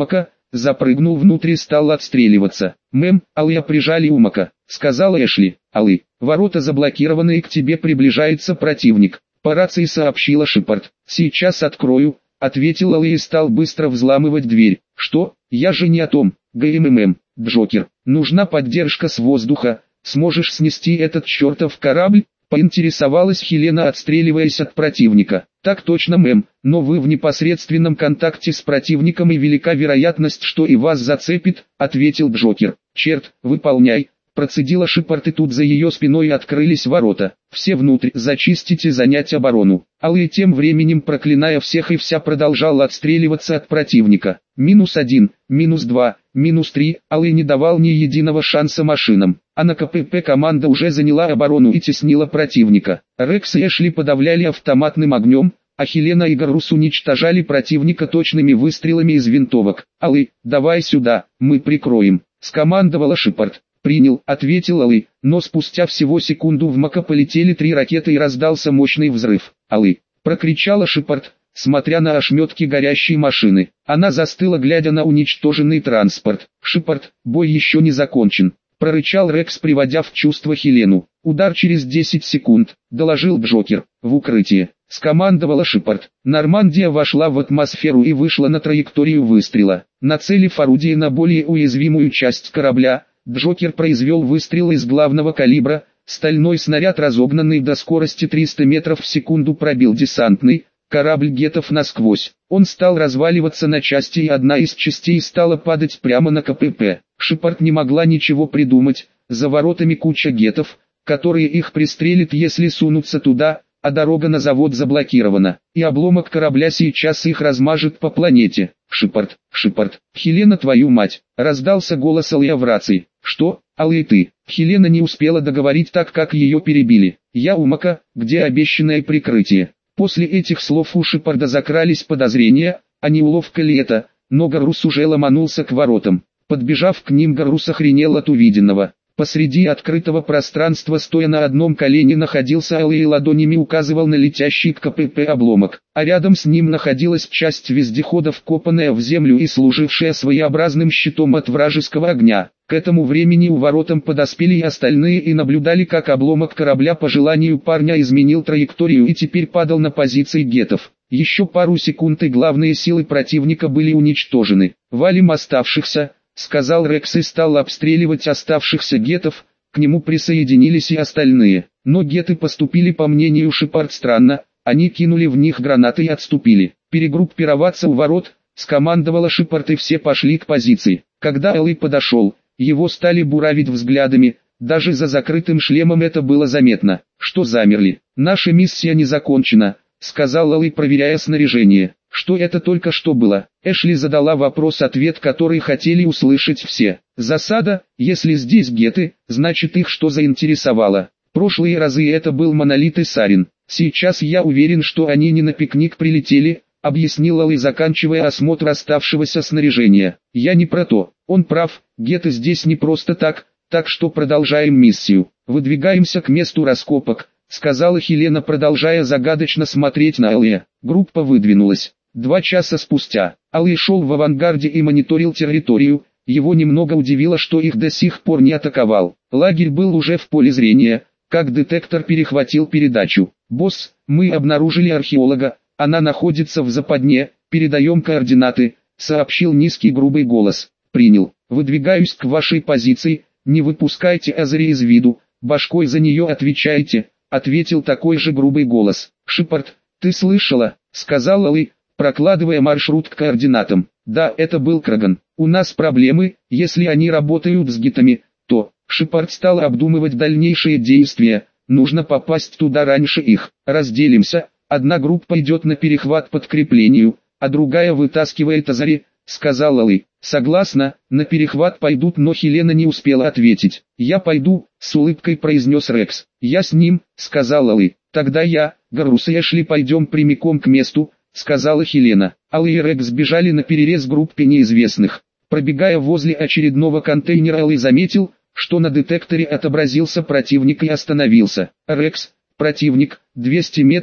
запрыгнул внутрь и стал отстреливаться. «Мэм, Алия прижали у Мака», — сказала Эшли. «Алы, ворота заблокированы и к тебе приближается противник», — по рации сообщила Шепард. «Сейчас открою», — ответил Алия и стал быстро взламывать дверь. «Что? Я же не о том, ГММ, Джокер, нужна поддержка с воздуха, сможешь снести этот чертов корабль?» — поинтересовалась Хелена, отстреливаясь от противника. «Так точно, мэм, но вы в непосредственном контакте с противником и велика вероятность, что и вас зацепит», — ответил Джокер. «Черт, выполняй», — процедила Шепард, и тут за ее спиной открылись ворота. «Все внутрь, зачистить и занять оборону». Алый тем временем, проклиная всех и вся, продолжал отстреливаться от противника. Минус один, минус два, минус три, Алый не давал ни единого шанса машинам. А на КПП команда уже заняла оборону и теснила противника. Рекс и Эшли подавляли автоматным огнем, а Хелена и Гарус уничтожали противника точными выстрелами из винтовок. «Алый, давай сюда, мы прикроем», — скомандовала Шепард. «Принял», — ответил Алый, но спустя всего секунду в Мака полетели три ракеты и раздался мощный взрыв. «Алый!» — прокричала Шепард, смотря на ошметки горящей машины. Она застыла, глядя на уничтоженный транспорт. «Шепард, бой еще не закончен», — прорычал Рекс, приводя в чувство Хелену. «Удар через десять секунд», — доложил Джокер. «В укрытие», — скомандовала Шепард. Нормандия вошла в атмосферу и вышла на траекторию выстрела. Нацелив орудие на более уязвимую часть корабля, Джокер произвел выстрел из главного калибра. Стальной снаряд, разогнанный до скорости триста метров в секунду, пробил десантный корабль гетов насквозь. Он стал разваливаться на части, и одна из частей стала падать прямо на КПП. Шепард не могла ничего придумать. За воротами куча гетов, которые их пристрелят, если сунутся туда, а дорога на завод заблокирована, и обломок корабля сейчас их размажет по планете. «Шепард, Шепард, Хелена, твою мать!» — раздался голос Алия в рации. «Что, Алия, ты?» Хелена не успела договорить, так как ее перебили. «Я у Мака, где обещанное прикрытие?» После этих слов у Шепарда закрались подозрения, а не уловка ли это, но Гарус уже ломанулся к воротам. Подбежав к ним, Гарус охренел от увиденного. Посреди открытого пространства, стоя на одном колене, находился Алый и ладонями указывал на летящий к КПП обломок, а рядом с ним находилась часть вездехода, вкопанная в землю и служившая своеобразным щитом от вражеского огня. К этому времени у воротам подоспели и остальные и наблюдали, как обломок корабля по желанию парня изменил траекторию и теперь падал на позиции гетов. Еще пару секунд и главные силы противника были уничтожены. «Валим оставшихся», — сказал Рекс и стал обстреливать оставшихся гетов. К нему присоединились и остальные. Но геты поступили, по мнению Шепард, странно. Они кинули в них гранаты и отступили. «Перегруппироваться у ворот», — скомандовала Шепард, и все пошли к позиции. Когда Алый подошел, его стали буравить взглядами. Даже за закрытым шлемом это было заметно. «Что замерли? Наша миссия не закончена», — сказал Алый, проверяя снаряжение. «Что это только что было?» Эшли задала вопрос-ответ, который хотели услышать все. «Засада, если здесь геты, значит их что заинтересовало? Прошлые разы это был Монолит и Сарин. Сейчас я уверен, что они не на пикник прилетели», — объяснил Алый, заканчивая осмотр оставшегося снаряжения. «Я не про то. Он прав, геты здесь не просто так, так что продолжаем миссию. Выдвигаемся к месту раскопок», — сказала Хелена, продолжая загадочно смотреть на Алия. Группа выдвинулась. Два часа спустя, Алый шел в авангарде и мониторил территорию. Его немного удивило, что их до сих пор не атаковал. Лагерь был уже в поле зрения, как детектор перехватил передачу. «Босс, мы обнаружили археолога, она находится в западне, передаем координаты», — сообщил низкий грубый голос. «Принял. Выдвигаюсь к вашей позиции, не выпускайте Азари из виду, башкой за нее отвечайте», — ответил такой же грубый голос. «Шепард, ты слышала?» — сказал Алый, прокладывая маршрут к координатам. «Да, это был Краган. У нас проблемы, если они работают с гитами, то...» Шепард стал обдумывать дальнейшие действия. «Нужно попасть туда раньше их. Разделимся. Одна группа идет на перехват подкреплению, а другая вытаскивает Азари», — сказал Алый. «Согласна, на перехват пойдут», но Хелена не успела ответить. «Я пойду», — с улыбкой произнес Рекс. «Я с ним», — сказал Алый. «Тогда я, Гарус и Эшли пойдем прямиком к месту», — сказала Хелена. Алый и Рекс бежали на перерез группе неизвестных. Пробегая возле очередного контейнера, Алый заметил, что на детекторе отобразился противник, и остановился. «Рекс, противник, двести метров»,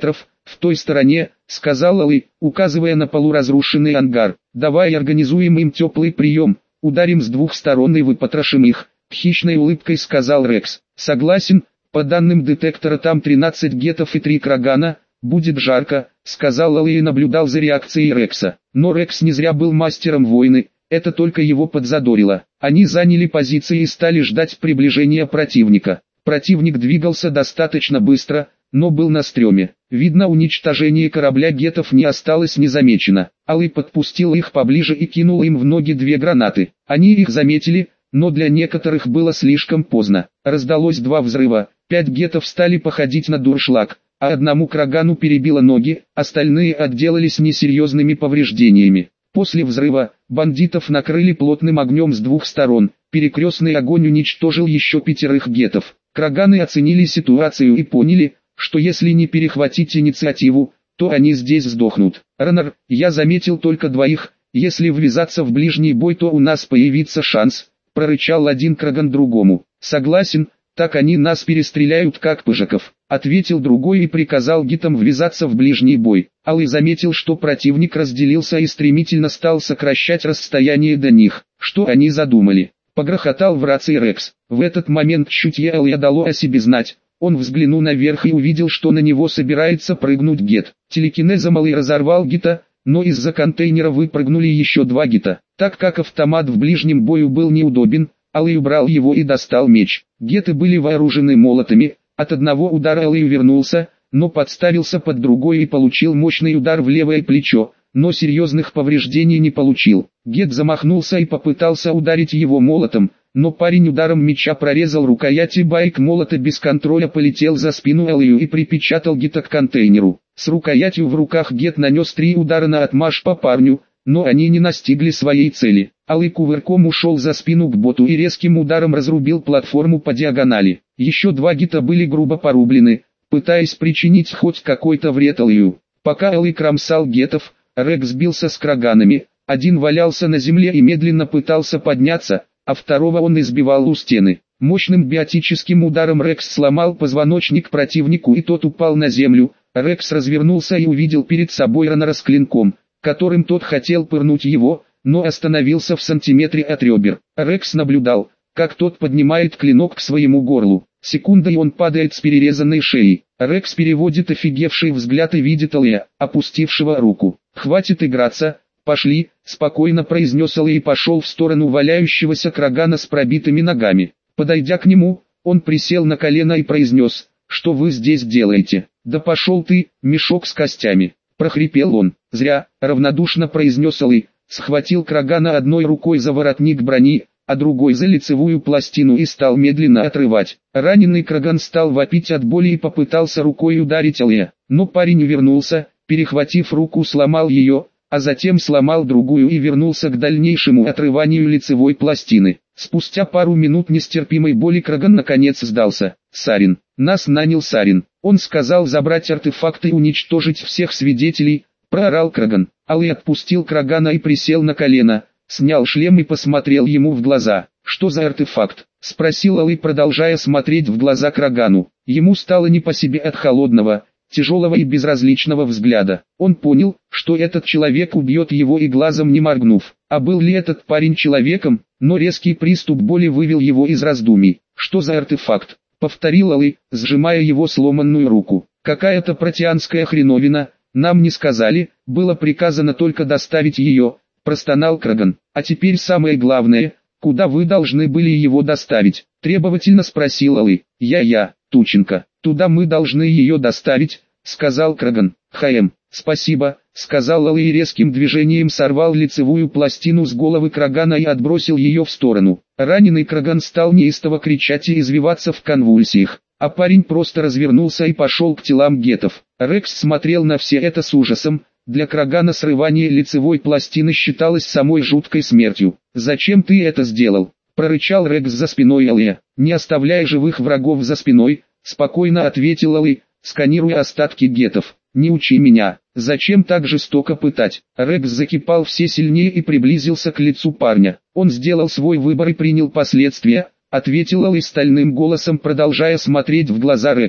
в той стороне», — сказал Алый, указывая на полуразрушенный ангар. «Давай организуем им теплый прием, ударим с двух сторон и выпотрошим их», — хищной улыбкой сказал Рекс. «Согласен, по данным детектора там тринадцать гетов и три крагана, будет жарко», — сказал Алый и наблюдал за реакцией Рекса. Но Рекс не зря был мастером войны, это только его подзадорило. Они заняли позиции и стали ждать приближения противника. Противник двигался достаточно быстро, но был на стреме. Видно, уничтожение корабля гетов не осталось незамечено. Алый подпустил их поближе и кинул им в ноги две гранаты. Они их заметили, но для некоторых было слишком поздно. Раздалось два взрыва, пять гетов стали походить на дуршлаг, а одному крагану перебило ноги, остальные отделались несерьезными повреждениями. После взрыва, бандитов накрыли плотным огнем с двух сторон, перекрестный огонь уничтожил еще пятерых гетов. Краганы оценили ситуацию и поняли, что если не перехватить инициативу, то они здесь сдохнут. «Раннер, я заметил только двоих, если ввязаться в ближний бой, то у нас появится шанс», — прорычал один краган другому. «Согласен, так они нас перестреляют как пыжиков», — ответил другой и приказал гитам ввязаться в ближний бой. Алый заметил, что противник разделился и стремительно стал сокращать расстояние до них. Что они задумали? Погрохотал в рации Рекс. В этот момент чутье Алыя дало о себе знать. Он взглянул наверх и увидел, что на него собирается прыгнуть гет. Телекинезом Алый разорвал гита, но из-за контейнера выпрыгнули еще два гита. Так как автомат в ближнем бою был неудобен, Алый убрал его и достал меч. Геты были вооружены молотами, от одного удара Алый увернулся, но подставился под другой и получил мощный удар в левое плечо, но серьезных повреждений не получил. Гет замахнулся и попытался ударить его молотом, но парень ударом меча прорезал рукоять и байк молота без контроля полетел за спину Алыю и припечатал Гета к контейнеру. С рукоятью в руках Гет нанес три удара на отмашь по парню, но они не настигли своей цели. Алый кувырком ушел за спину к боту и резким ударом разрубил платформу по диагонали. Еще два Гета были грубо порублены, пытаясь причинить хоть какой-то вред Алыю. Пока Алый кромсал гетов, Рекс сбился с краганами, один валялся на земле и медленно пытался подняться, а второго он избивал у стены. Мощным биотическим ударом Рекс сломал позвоночник противнику и тот упал на землю. Рекс развернулся и увидел перед собой Раннера с клинком, которым тот хотел пырнуть его, но остановился в сантиметре от ребер. Рекс наблюдал, как тот поднимает клинок к своему горлу. Секунда и он падает с перерезанной шеей. Рекс переводит офигевший взгляд и видит Алыя, опустившего руку. «Хватит играться, пошли», — спокойно произнес Алый и пошел в сторону валяющегося крагана с пробитыми ногами. Подойдя к нему, он присел на колено и произнес: «Что вы здесь делаете?» «Да пошел ты, мешок с костями», — прохрипел он. «Зря», — равнодушно произнес Алый, схватил крагана одной рукой за воротник брони, а другой за лицевую пластину и стал медленно отрывать. Раненый краган стал вопить от боли и попытался рукой ударить Алыя, но парень увернулся, перехватив руку сломал ее, а затем сломал другую и вернулся к дальнейшему отрыванию лицевой пластины. Спустя пару минут нестерпимой боли краган наконец сдался. «Сарин, нас нанял Сарин. Он сказал забрать артефакты и уничтожить всех свидетелей», — проорал краган. Алый отпустил крагана и присел на колено, снял шлем и посмотрел ему в глаза. «Что за артефакт?» — спросил Алый, продолжая смотреть в глаза крагану. Ему стало не по себе от холодного, тяжелого и безразличного взгляда. Он понял, что этот человек убьет его и глазом не моргнув. А был ли этот парень человеком? Но резкий приступ боли вывел его из раздумий. «Что за артефакт?» — повторил Алый, сжимая его сломанную руку. «Какая-то протеанская хреновина, нам не сказали, было приказано только доставить ее», — простонал краган. «А теперь самое главное, куда вы должны были его доставить?» — требовательно спросил Алый. «Я-я, Тученко, туда мы должны ее доставить», — сказал краган. «Хаем, спасибо», — сказал Алый и резким движением сорвал лицевую пластину с головы крагана и отбросил ее в сторону. Раненый краган стал неистово кричать и извиваться в конвульсиях, а парень просто развернулся и пошел к телам гетов. Рекс смотрел на все это с ужасом. Для крагана срывание лицевой пластины считалось самой жуткой смертью. «Зачем ты это сделал?» — прорычал Рекс за спиной Алыя. «Не оставляя живых врагов за спиной», — спокойно ответил Алый, сканируя остатки гетов. «Не учи меня, зачем так жестоко пытать?» Рекс закипал все сильнее и приблизился к лицу парня. «Он сделал свой выбор и принял последствия», — ответил Алый стальным голосом, продолжая смотреть в глаза Рексу.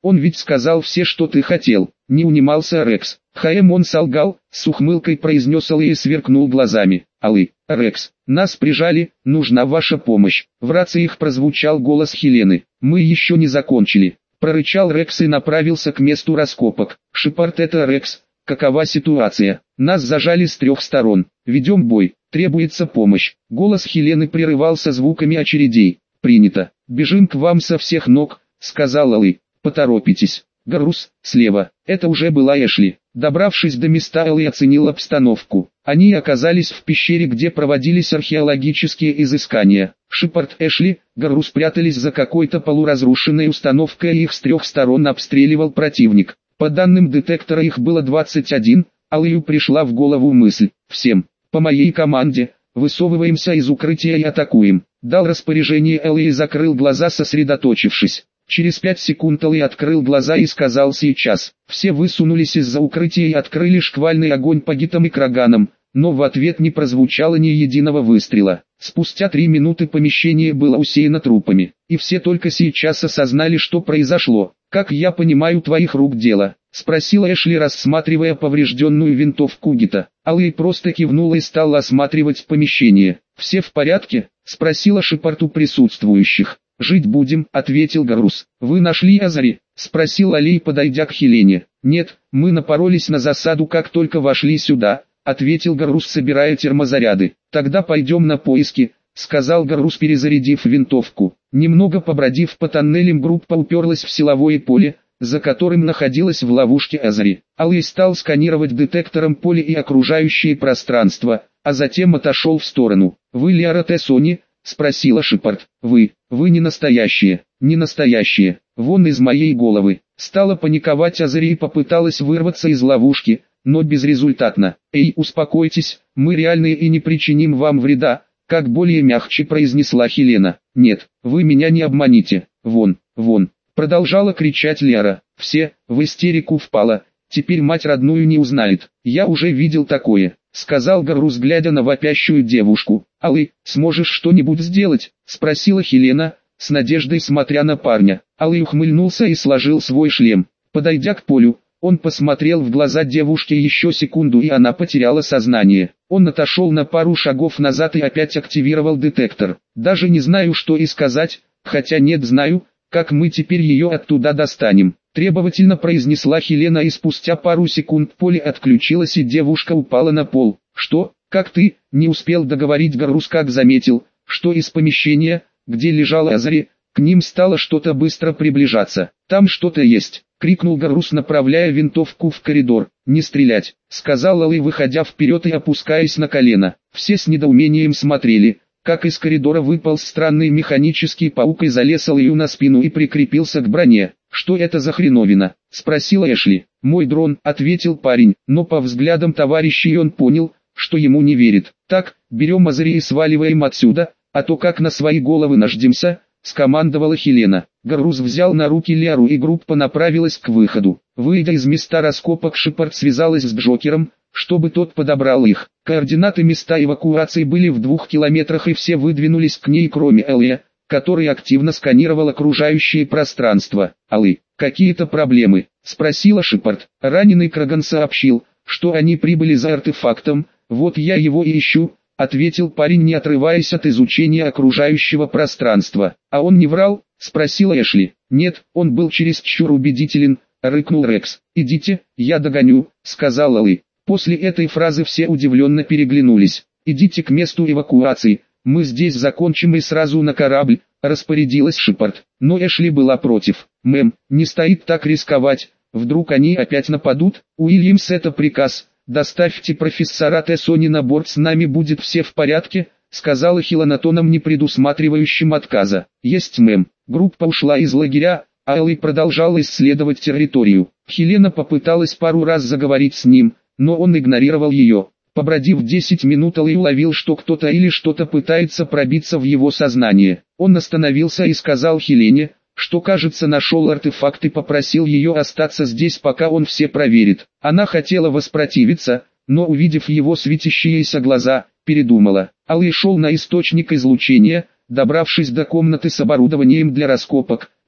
Он ведь сказал все, что ты хотел. Не унимался Рекс. Хаэм, он солгал, с ухмылкой произнес Алый и сверкнул глазами. Алый, Рекс, нас прижали, нужна ваша помощь. В рации их прозвучал голос Хелены. Мы еще не закончили. Прорычал Рекс и направился к месту раскопок. Шепард, это Рекс. Какова ситуация? Нас зажали с трех сторон. Ведем бой. Требуется помощь. Голос Хелены прерывался звуками очередей. Принято. Бежим к вам со всех ног, сказал Алый. Поторопитесь. Гарус, слева. Это уже была Эшли. Добравшись до места, Алый оценил обстановку. Они оказались в пещере, где проводились археологические изыскания. Шепард, Эшли, Гарус прятались за какой-то полуразрушенной установкой, и их с трех сторон обстреливал противник. По данным детектора их было двадцать один, Алыю пришла в голову мысль. Всем, по моей команде, высовываемся из укрытия и атакуем. Дал распоряжение Алый и закрыл глаза, сосредоточившись. Через пять секунд Алый открыл глаза и сказал сейчас. Все высунулись из-за укрытия и открыли шквальный огонь по гитам и краганам, но в ответ не прозвучало ни единого выстрела. Спустя три минуты помещение было усеяно трупами, и все только сейчас осознали, что произошло. «Как я понимаю, твоих рук дело?» — спросила Эшли, рассматривая поврежденную винтовку Гита. Алый просто кивнула и стала осматривать помещение. «Все в порядке?» — спросила Шепард у присутствующих. «Жить будем», — ответил Гарус. «Вы нашли Азари?» — спросил Алей, подойдя к Хелене. «Нет, мы напоролись на засаду, как только вошли сюда», — ответил Гарус, собирая термозаряды. «Тогда пойдем на поиски», — сказал Гарус, перезарядив винтовку. Немного побродив по тоннелям, группа уперлась в силовое поле, за которым находилась в ловушке Азари. Алый стал сканировать детектором поле и окружающее пространство, а затем отошел в сторону. «Вы Лиара Тессони?» — спросила Шепард. «Вы, вы не настоящие, не настоящие, вон из моей головы». Стала паниковать Азари и попыталась вырваться из ловушки, но безрезультатно. «Эй, успокойтесь, мы реальные и не причиним вам вреда», — как более мягче произнесла Хелена. «Нет, вы меня не обманите, вон, вон», — продолжала кричать Лиара. Все, в истерику впала, теперь мать родную не узнает. «Я уже видел такое», — сказал Гарус, глядя на вопящую девушку. «Алый, сможешь что-нибудь сделать?» — спросила Хелена, с надеждой смотря на парня. Алый ухмыльнулся и сложил свой шлем. Подойдя к полю, он посмотрел в глаза девушки еще секунду, и она потеряла сознание. Он отошел на пару шагов назад и опять активировал детектор. «Даже не знаю, что и сказать, хотя нет, знаю, как мы теперь ее оттуда достанем», — требовательно произнесла Хелена, и спустя пару секунд поле отключилось и девушка упала на пол. «Что? Как ты?» — не успел договорить Гарус, как заметил, что из помещения, где лежал Азари, к ним стало что-то быстро приближаться. «Там что-то есть», — крикнул Гарус, направляя винтовку в коридор. «Не стрелять», — сказал Алый, выходя вперед и опускаясь на колено. Все с недоумением смотрели, как из коридора выпал странный механический паук и залез Алыю на спину и прикрепился к броне. «Что это за хреновина?» — спросила Эшли. «Мой дрон», — ответил парень, но по взглядам товарищей он понял, что ему не верит. «Так, берем Азари и сваливаем отсюда, а то как на свои головы наждемся», — скомандовала Хелена. Гарус взял на руки Лиару, и группа направилась к выходу. Выйдя из места раскопок, Шепард связалась с Джокером, чтобы тот подобрал их. Координаты места эвакуации были в двух километрах, и все выдвинулись к ней, кроме Элия, который активно сканировал окружающее пространство. «Алый, какие-то проблемы?» — спросила Шепард. Раненый Краган сообщил, что они прибыли за артефактом. «Вот я его и ищу», — ответил парень, не отрываясь от изучения окружающего пространства. «А он не врал?» — спросила Эшли. «Нет, он был чересчур убедителен», — рыкнул Рекс. «Идите, я догоню», — сказал Алый. После этой фразы все удивленно переглянулись. «Идите к месту эвакуации, мы здесь закончим и сразу на корабль», — распорядилась Шепард. Но Эшли была против. «Мэм, не стоит так рисковать, вдруг они опять нападут?» «Уильямс, это приказ. Доставьте профессора Тессони на борт, с нами будет все в порядке», — сказала Хелена тоном, не предусматривающим отказа. «Есть, мэм». Группа ушла из лагеря, а Элли продолжал исследовать территорию. Хелена попыталась пару раз заговорить с ним, но он игнорировал ее. Побродив десять минут, Элли уловил, что кто-то или что-то пытается пробиться в его сознание. Он остановился и сказал Хелене, что, кажется, нашел артефакт, и попросил ее остаться здесь, пока он все проверит. Она хотела воспротивиться, но, увидев его светящиеся глаза, передумала. Алый шел на источник излучения. Добравшись до комнаты с оборудованием для раскопок,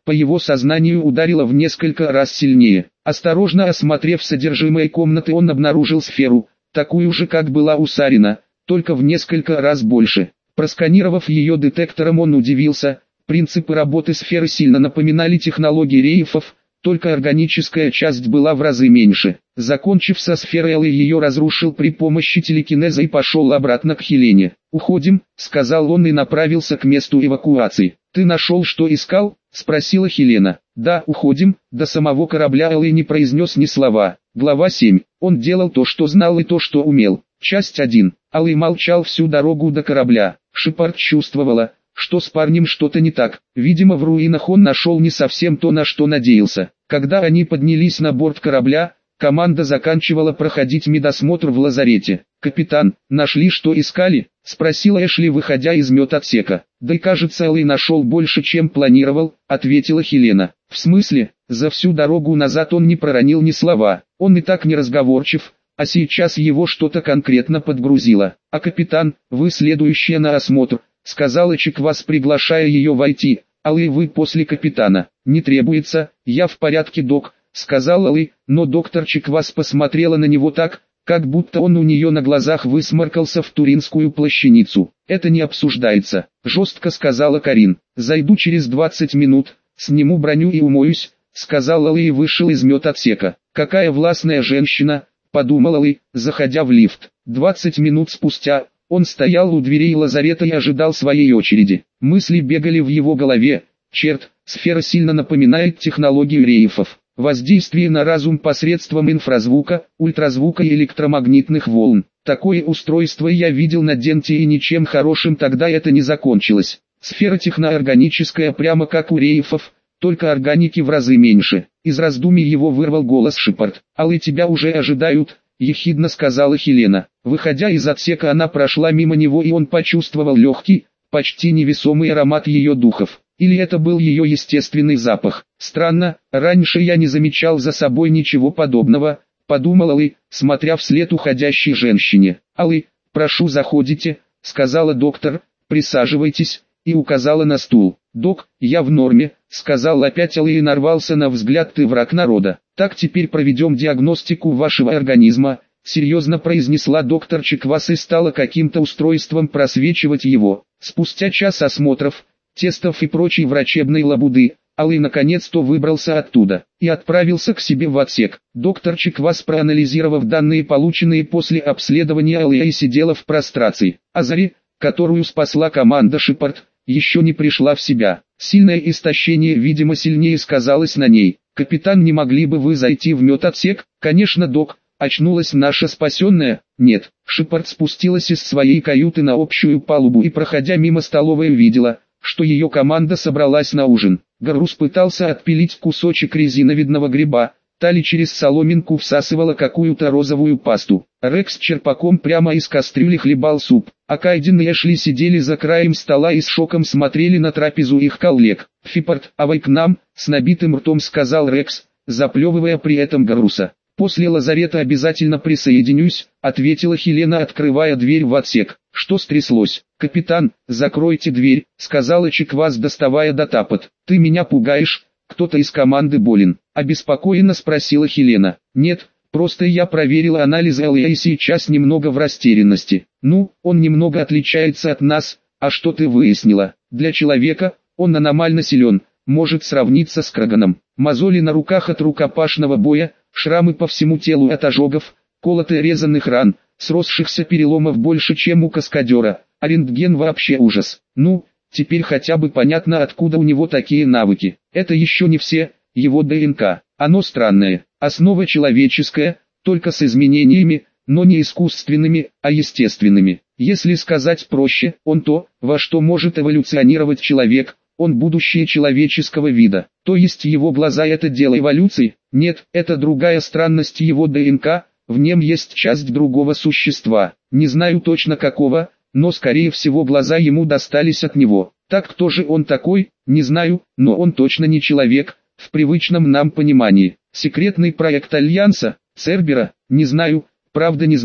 по его сознанию ударило в несколько раз сильнее. Осторожно осмотрев содержимое комнаты, он обнаружил сферу, такую же, как была у Сарина, только в несколько раз больше. Просканировав ее детектором, он удивился. Принципы работы сферы сильно напоминали технологии рейфов, только органическая часть была в разы меньше. Закончив со сферой, Элли ее разрушил при помощи телекинеза и пошел обратно к Хелене. «Уходим», — сказал он и направился к месту эвакуации. «Ты нашел, что искал?» — спросила Хелена. «Да, уходим». До самого корабля Элли не произнес ни слова. Глава семь. Он делал то, что знал, и то, что умел. Часть один. Элли молчал всю дорогу до корабля. Шепард чувствовала, что с парнем что-то не так. Видимо, в руинах он нашел не совсем то, на что надеялся. Когда они поднялись на борт корабля, команда заканчивала проходить медосмотр в лазарете. «Капитан, нашли, что искали?» — спросила Эшли, выходя из медотсека. «Да и кажется, Элли нашел больше, чем планировал», — ответила Хелена. «В смысле?» За всю дорогу назад он не проронил ни слова. Он и так неразговорчив, а сейчас его что-то конкретно подгрузило. «А капитан, вы следующая на осмотр», — сказала Чиквас, приглашая ее войти. «Аллы, вы после капитана». «Не требуется, я в порядке, док», — сказал Аллы, но доктор Чиквас посмотрела на него так, как будто он у нее на глазах высморкался в туринскую плащаницу. «Это не обсуждается», — жестко сказала Карин. «Зайду через двадцать минут, сниму броню и умоюсь», — сказал Аллы и вышел из медотсека. «Какая властная женщина», — подумал Аллы, заходя в лифт. Двадцать минут спустя он стоял у дверей лазарета и ожидал своей очереди. Мысли бегали в его голове. Черт, сфера сильно напоминает технологию рейфов. Воздействие на разум посредством инфразвука, ультразвука и электромагнитных волн. Такое устройство я видел на Денте, и ничем хорошим тогда это не закончилось. Сфера техноорганическая, прямо как у рейфов, только органики в разы меньше. Из раздумий его вырвал голос Шепард. «Аллы, тебя уже ожидают», — ехидно сказала Хелена. Выходя из отсека, она прошла мимо него, и он почувствовал легкий, почти невесомый аромат ее духов. Или это был ее естественный запах? Странно, раньше я не замечал за собой ничего подобного, подумал Аллы, смотря вслед уходящей женщине. «Аллы, прошу, заходите», — сказала доктор, «присаживайтесь», и указала на стул. «Док, я в норме», — сказал опять Аллы и нарвался на взгляд. «Ты враг народа. Так, теперь проведем диагностику вашего организма», — серьезно произнесла доктор Чиквас и стала каким-то устройством просвечивать его. Спустя час осмотров, тестов и прочей врачебной лабуды, Аллы наконец-то выбрался оттуда и отправился к себе в отсек. Доктор Чиквас, проанализировав данные, полученные после обследования Аллы, сидела в прострации. Азари, которую спасла команда Шепард, еще не пришла в себя. Сильное истощение, видимо, сильнее сказалось на ней. «Капитан, не могли бы вы зайти в медотсек?» «Конечно, док». Очнулась наша спасенная? Нет. Шепард спустилась из своей каюты на общую палубу и, проходя мимо столовой, увидела, что ее команда собралась на ужин. Гарус пытался отпилить кусочек резиновидного гриба, Тали через соломинку всасывала какую-то розовую пасту. Рекс черпаком прямо из кастрюли хлебал суп, а Кайден и Эшли сидели за краем стола и с шоком смотрели на трапезу их коллег. «Фиппард, авай к нам», — с набитым ртом сказал Рекс, заплевывая при этом Гаруса. «После лазарета обязательно присоединюсь», — ответила Хелена, открывая дверь в отсек. «Что стряслось?» «Капитан, закройте дверь», — сказала Чиквас, доставая дотапот. «Ты меня пугаешь, кто-то из команды болен?» — обеспокоенно спросила Хелена. «Нет, просто я проверила анализы Аллы и сейчас немного в растерянности». «Ну, он немного отличается от нас, а что ты выяснила?» «Для человека, он аномально силен, может сравниться с Краганом. Мозоли на руках от рукопашного боя, шрамы по всему телу от ожогов, колотые резаных ран, сросшихся переломов больше, чем у каскадера, а рентген вообще ужас. Ну, теперь хотя бы понятно, откуда у него такие навыки. Это еще не все, его ДНК. Оно странное, основа человеческая, только с изменениями, но не искусственными, а естественными. Если сказать проще, он то, во что может эволюционировать человек. Он будущее человеческого вида, то есть его глаза — это дело эволюции? Нет, это другая странность его ДНК, в нем есть часть другого существа, не знаю точно какого, но скорее всего глаза ему достались от него. Так кто же он такой, не знаю, но он точно не человек, в привычном нам понимании. Секретный проект Альянса, Цербера, не знаю, правда не знаю.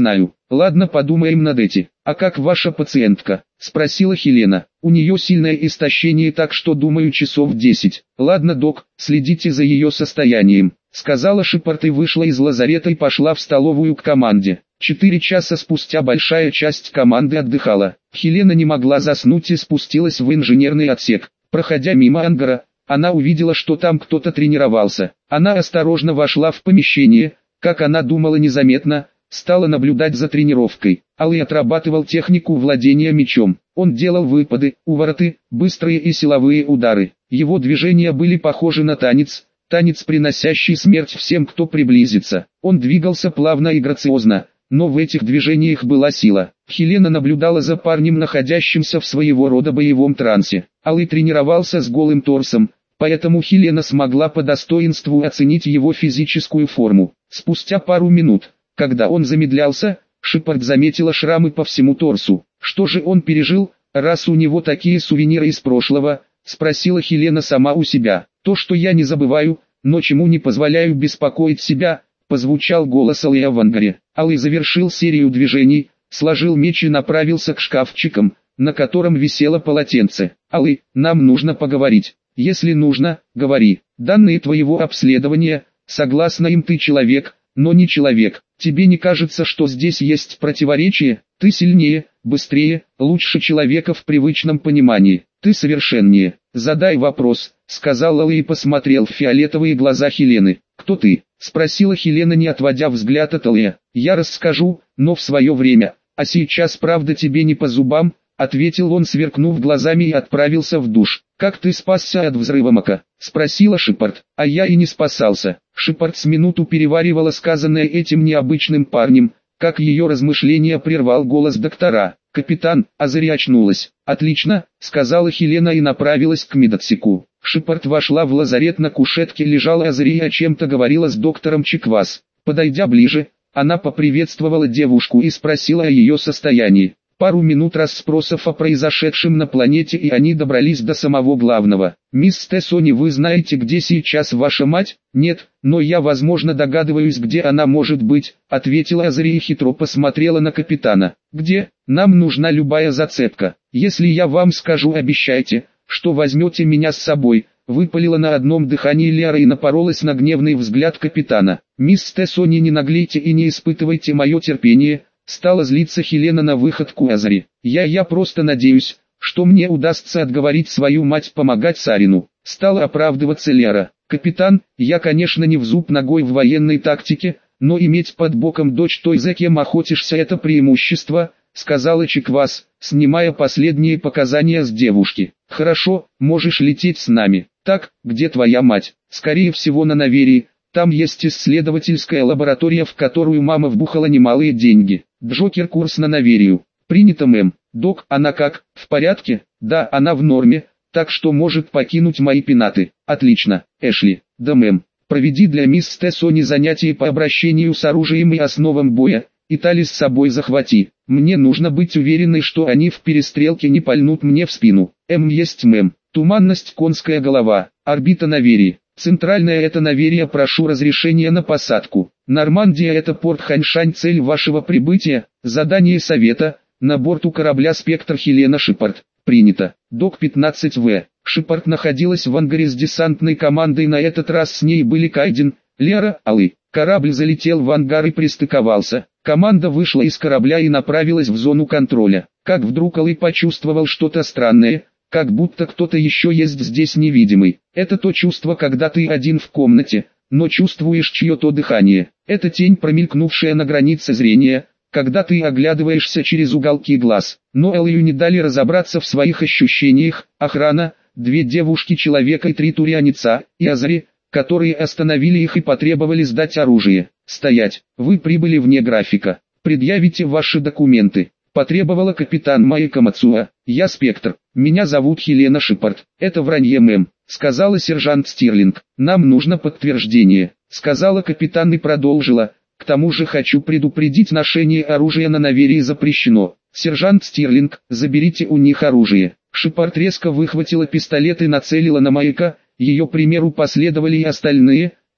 Ладно, подумаем над этим. А как ваша пациентка? Спросила Хелена. У нее сильное истощение, так что думаю часов десять. Ладно, док, следите за ее состоянием, сказала Шепард и вышла из лазарета и пошла в столовую к команде. Четыре часа спустя большая часть команды отдыхала. Хелена не могла заснуть и спустилась в инженерный отсек. Проходя мимо ангара, она увидела, что там кто-то тренировался. Она осторожно вошла в помещение, как она думала незаметно, стала наблюдать за тренировкой. Алый отрабатывал технику владения мечом. Он делал выпады, увороты, быстрые и силовые удары. Его движения были похожи на танец, танец, приносящий смерть всем, кто приблизится. Он двигался плавно и грациозно, но в этих движениях была сила. Хелена наблюдала за парнем, находящимся в своего рода боевом трансе. Алый тренировался с голым торсом, поэтому Хелена смогла по достоинству оценить его физическую форму. Спустя пару минут, когда он замедлялся, Шепард заметила шрамы по всему торсу. Что же он пережил, раз у него такие сувениры из прошлого, спросила Хелена сама у себя. То, что я не забываю, но чему не позволяю беспокоить себя, позвучал голос Алия в ангаре. Алый завершил серию движений, сложил меч и направился к шкафчикам, на котором висело полотенце. Алый, нам нужно поговорить. Если нужно, говори. Данные твоего обследования, согласно им ты человек, но не человек. Тебе не кажется, что здесь есть противоречие? Ты сильнее, быстрее, лучше человека в привычном понимании. Ты совершеннее. Задай вопрос, сказал Алый и посмотрел в фиолетовые глаза Хелены. Кто ты? Спросила Хелена, не отводя взгляд от Алия. Я расскажу, но в свое время. А сейчас правда тебе не по зубам? Ответил он, сверкнув глазами, и отправился в душ. «Как ты спасся от взрыва, Мака?» — спросила Шепард. «А я и не спасался». Шепард с минуту переваривала сказанное этим необычным парнем, как ее размышления прервал голос доктора. «Капитан, Азари очнулась». «Отлично», — сказала Хелена и направилась к медотсеку. Шепард вошла в лазарет, на кушетке лежала Азари и о чем-то говорила с доктором Чиквас. Подойдя ближе, она поприветствовала девушку и спросила о ее состоянии. Пару минут расспросов о произошедшем на планете, и они добрались до самого главного. «Мисс Тессони, вы знаете, где сейчас ваша мать?» «Нет, но я, возможно, догадываюсь, где она может быть», — ответила Азари и хитро посмотрела на капитана. «Где? Нам нужна любая зацепка. Если я вам скажу, обещайте, что возьмете меня с собой», — выпалила на одном дыхании Лера и напоролась на гневный взгляд капитана. «Мисс Тессони, не наглейте и не испытывайте мое терпение», — стала злиться Хелена на выходку Азари. «Я, я просто надеюсь, что мне удастся отговорить свою мать помогать Сарину», — стала оправдываться Лера. «Капитан, я, конечно, не в зуб ногой в военной тактике, но иметь под боком дочь той, за кем охотишься, это преимущество», — сказала Чиквас, снимая последние показания с девушки. «Хорошо, можешь лететь с нами. Так, где твоя мать?» «Скорее всего, на Наверии. Там есть исследовательская лаборатория, в которую мама вбухала немалые деньги. Джокер, курс на Наверию. Принято, мэм. Док, она как, в порядке?» «Да, она в норме, так что может покинуть мои пенаты». «Отлично, Эшли». «Да, мэм. Проведи для мисс Тессони занятия по обращению с оружием и основам боя, и Тали с собой захвати. Мне нужно быть уверенной, что они в перестрелке не пальнут мне в спину». «М есть, мэм». Туманность, конская голова, орбита Наверии. Центральная это Наверия, прошу разрешения на посадку. Нормандия это порт Ханьшань, цель вашего прибытия, задание совета, на борту корабля «Спектр». Хелена Шепард. Принято. Док пятнадцать вэ. Шепард находилась в ангаре с десантной командой, на этот раз с ней были Кайден, Лера, Алый. Корабль залетел в ангар и пристыковался. Команда вышла из корабля и направилась в зону контроля. Как вдруг Алый почувствовал что-то странное, как будто кто-то еще есть здесь невидимый. Это то чувство, когда ты один в комнате, но чувствуешь чье-то дыхание. Это тень, промелькнувшая на границе зрения, когда ты оглядываешься через уголки глаз. Но Элью не дали разобраться в своих ощущениях. Охрана, две девушки-человека и три турианица, и Азари, которые остановили их и потребовали сдать оружие. «Стоять! Вы прибыли вне графика. Предъявите ваши документы», — потребовала капитан Майка Мацуа. «Я Спектр. Меня зовут Хелена Шепард». «Это вранье, мэм», — сказала сержант Стирлинг. «Нам нужно подтверждение», — сказала капитан и продолжила. «К тому же хочу предупредить, ношение оружия на Наверии запрещено. Сержант Стирлинг, заберите у них оружие». Шепард резко выхватила пистолет и нацелила на Майка. Ее примеру последовали и остальные,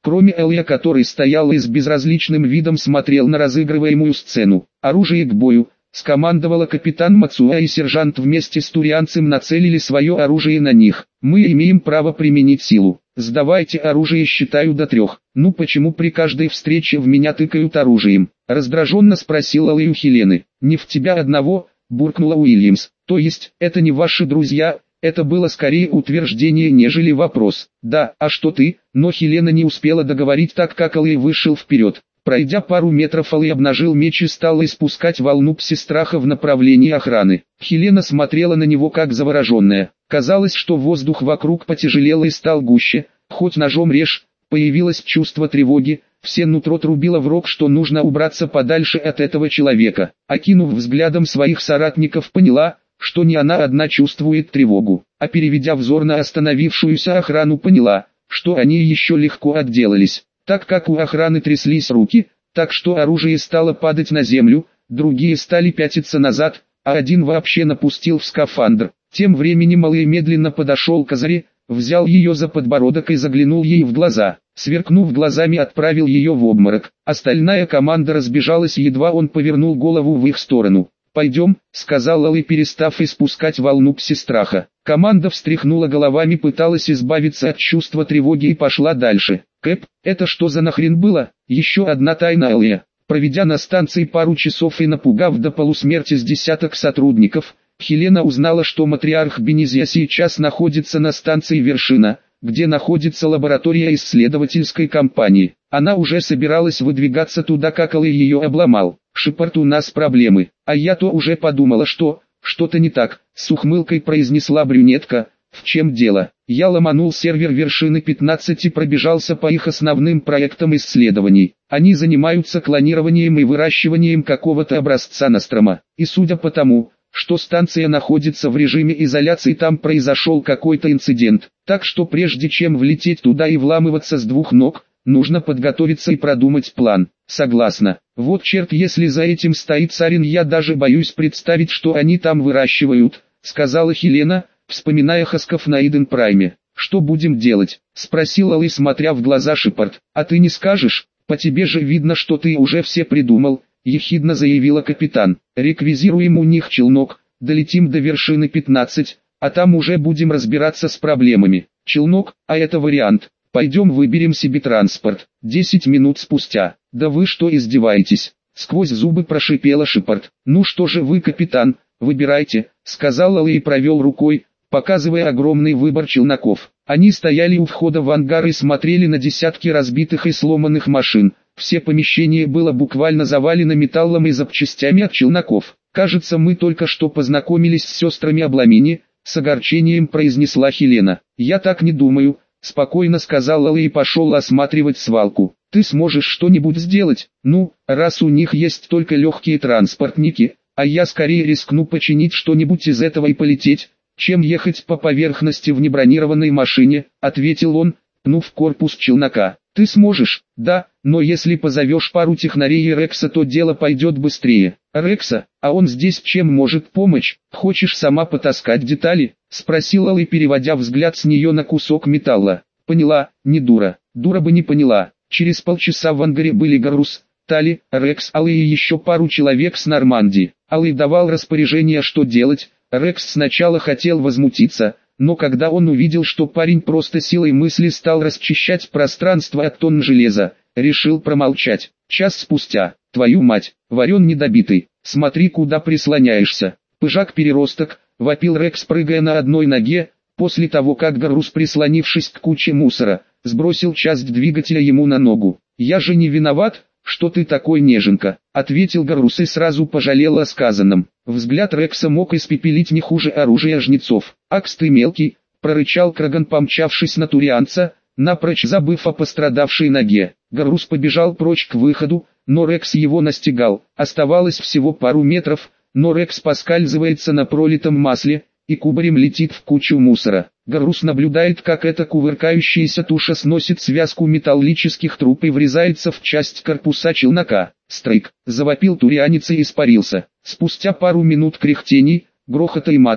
кроме Элья, который стоял и с безразличным видом смотрел на разыгрываемую сцену. «Оружие к бою!» — скомандовала капитан Мацуа, и сержант вместе с турианцем нацелили свое оружие на них. «Мы имеем право применить силу. Сдавайте оружие, считаю до трех». «Ну почему при каждой встрече в меня тыкают оружием?» — раздраженно спросила Элли у Хелены. «Не в тебя одного», — буркнула Уильямс. «То есть, это не ваши друзья?» Это было скорее утверждение, нежели вопрос. «Да, а что ты?» Но Хелена не успела договорить, так как Элли вышел вперед. Пройдя пару метров, Элли обнажил меч и стал испускать волну пси-страха в направлении охраны. Хелена смотрела на него как завороженная. Казалось, что воздух вокруг потяжелел и стал гуще. Хоть ножом режь, появилось чувство тревоги. Все нутро трубило в рог, что нужно убраться подальше от этого человека. Окинув взглядом своих соратников, поняла, что не она одна чувствует тревогу, а переведя взор на остановившуюся охрану, поняла, что они еще легко отделались, так как у охраны тряслись руки, так что оружие стало падать на землю, другие стали пятиться назад, а один вообще напустил в скафандр. Тем временем Малый медленно подошел к Азаре, взял ее за подбородок и заглянул ей в глаза, сверкнув глазами, отправил ее в обморок. Остальная команда разбежалась, едва он повернул голову в их сторону. «Пойдем», — сказал Алый, перестав испускать волну пси-страха. Команда встряхнула головами, пыталась избавиться от чувства тревоги и пошла дальше. «Кэп, это что за нахрен было?» Еще одна тайна Элья. Проведя на станции пару часов и напугав до полусмерти с десяток сотрудников, Хелена узнала, что матриарх Бенизия сейчас находится на станции Вершина, где находится лаборатория исследовательской компании. Она уже собиралась выдвигаться туда, как Элли ее обломал. «Шепард, у нас проблемы». «А я-то уже подумала, что что-то не так», — с ухмылкой произнесла брюнетка. «В чем дело?» Я ломанул сервер Вершины пятнадцать и пробежался по их основным проектам исследований. Они занимаются клонированием и выращиванием какого-то образца Нострома. И судя по тому, что станция находится в режиме изоляции, там произошел какой-то инцидент. Так что прежде чем влететь туда и вламываться с двух ног, нужно подготовиться и продумать план. Согласна. Вот черт, если за этим стоит Сарин, я даже боюсь представить, что они там выращивают, сказала Хелена, вспоминая Хасков на Иден Прайме. Что будем делать? Спросил Алый, смотря в глаза Шепард. А ты не скажешь? По тебе же видно, что ты уже все придумал, ехидно заявила капитан. Реквизируем у них челнок, долетим до Вершины пятнадцать, а там уже будем разбираться с проблемами. Челнок, а это вариант. Пойдем выберем себе транспорт. Десять минут спустя. Да вы что, издеваетесь? Сквозь зубы прошипела Шепард. Ну что же вы, капитан, выбирайте, сказал Алый и провел рукой, показывая огромный выбор челноков. Они стояли у входа в ангар и смотрели на десятки разбитых и сломанных машин. Все помещение было буквально завалено металлом и запчастями от челноков. «Кажется, мы только что познакомились с сестрами Обламини», — с огорчением произнесла Хелена. «Я так не думаю», — спокойно сказал Алый и пошел осматривать свалку. «Ты сможешь что-нибудь сделать? Ну, раз у них есть только легкие транспортники, а я скорее рискну починить что-нибудь из этого и полететь, чем ехать по поверхности в небронированной машине», — ответил он, пнув корпус челнока. «Ты сможешь, да, но если позовешь пару технарей и Рекса, то дело пойдет быстрее». «Рекса? А он здесь чем может помочь? Хочешь сама потаскать детали?» — спросил Алый, переводя взгляд с нее на кусок металла. «Поняла, не дура». Дура бы не поняла. Через полчаса в ангаре были Гарус, Тали, Рекс, Алый и еще пару человек с Нормандии. Алый давал распоряжение, что делать. Рекс сначала хотел возмутиться, но когда он увидел, что парень просто силой мысли стал расчищать пространство от тонн железа, решил промолчать. Час спустя. «Твою мать, варен недобитый, смотри, куда прислоняешься». «Пыжак-переросток», — вопил Рекс, прыгая на одной ноге, после того как Гарус, прислонившись к куче мусора, сбросил часть двигателя ему на ногу. «Я же не виноват, что ты такой неженка», — ответил Гарус и сразу пожалел о сказанном. Взгляд Рекса мог испепелить не хуже оружия жнецов. «Акс ты мелкий», — прорычал Краган, помчавшись на турианца, напрочь забыв о пострадавшей ноге. Гарус побежал прочь к выходу, но Рекс его настигал. Оставалось всего пару метров, но Рекс поскальзывается на пролитом масле и кубарем летит в кучу мусора. Гарус наблюдает, как эта кувыркающаяся туша сносит связку металлических труб и врезается в часть корпуса челнока. «Стрейк!» — завопил турианец и испарился. Спустя пару минут кряхтений, грохота и матов,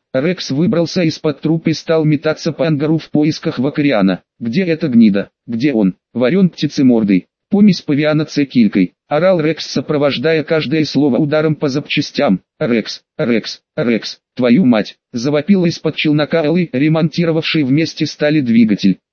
Рекс выбрался из-под трупа и стал метаться по ангару в поисках Вакариана. Где эта гнида? Где он? Варен птицемордый. Помесь павиана с килькой. Орал Рекс, сопровождая каждое слово ударом по запчастям. Рекс, Рекс, Рекс, твою мать! Завопила из-под челнока Элли, ремонтировавший вместе стали двигатель.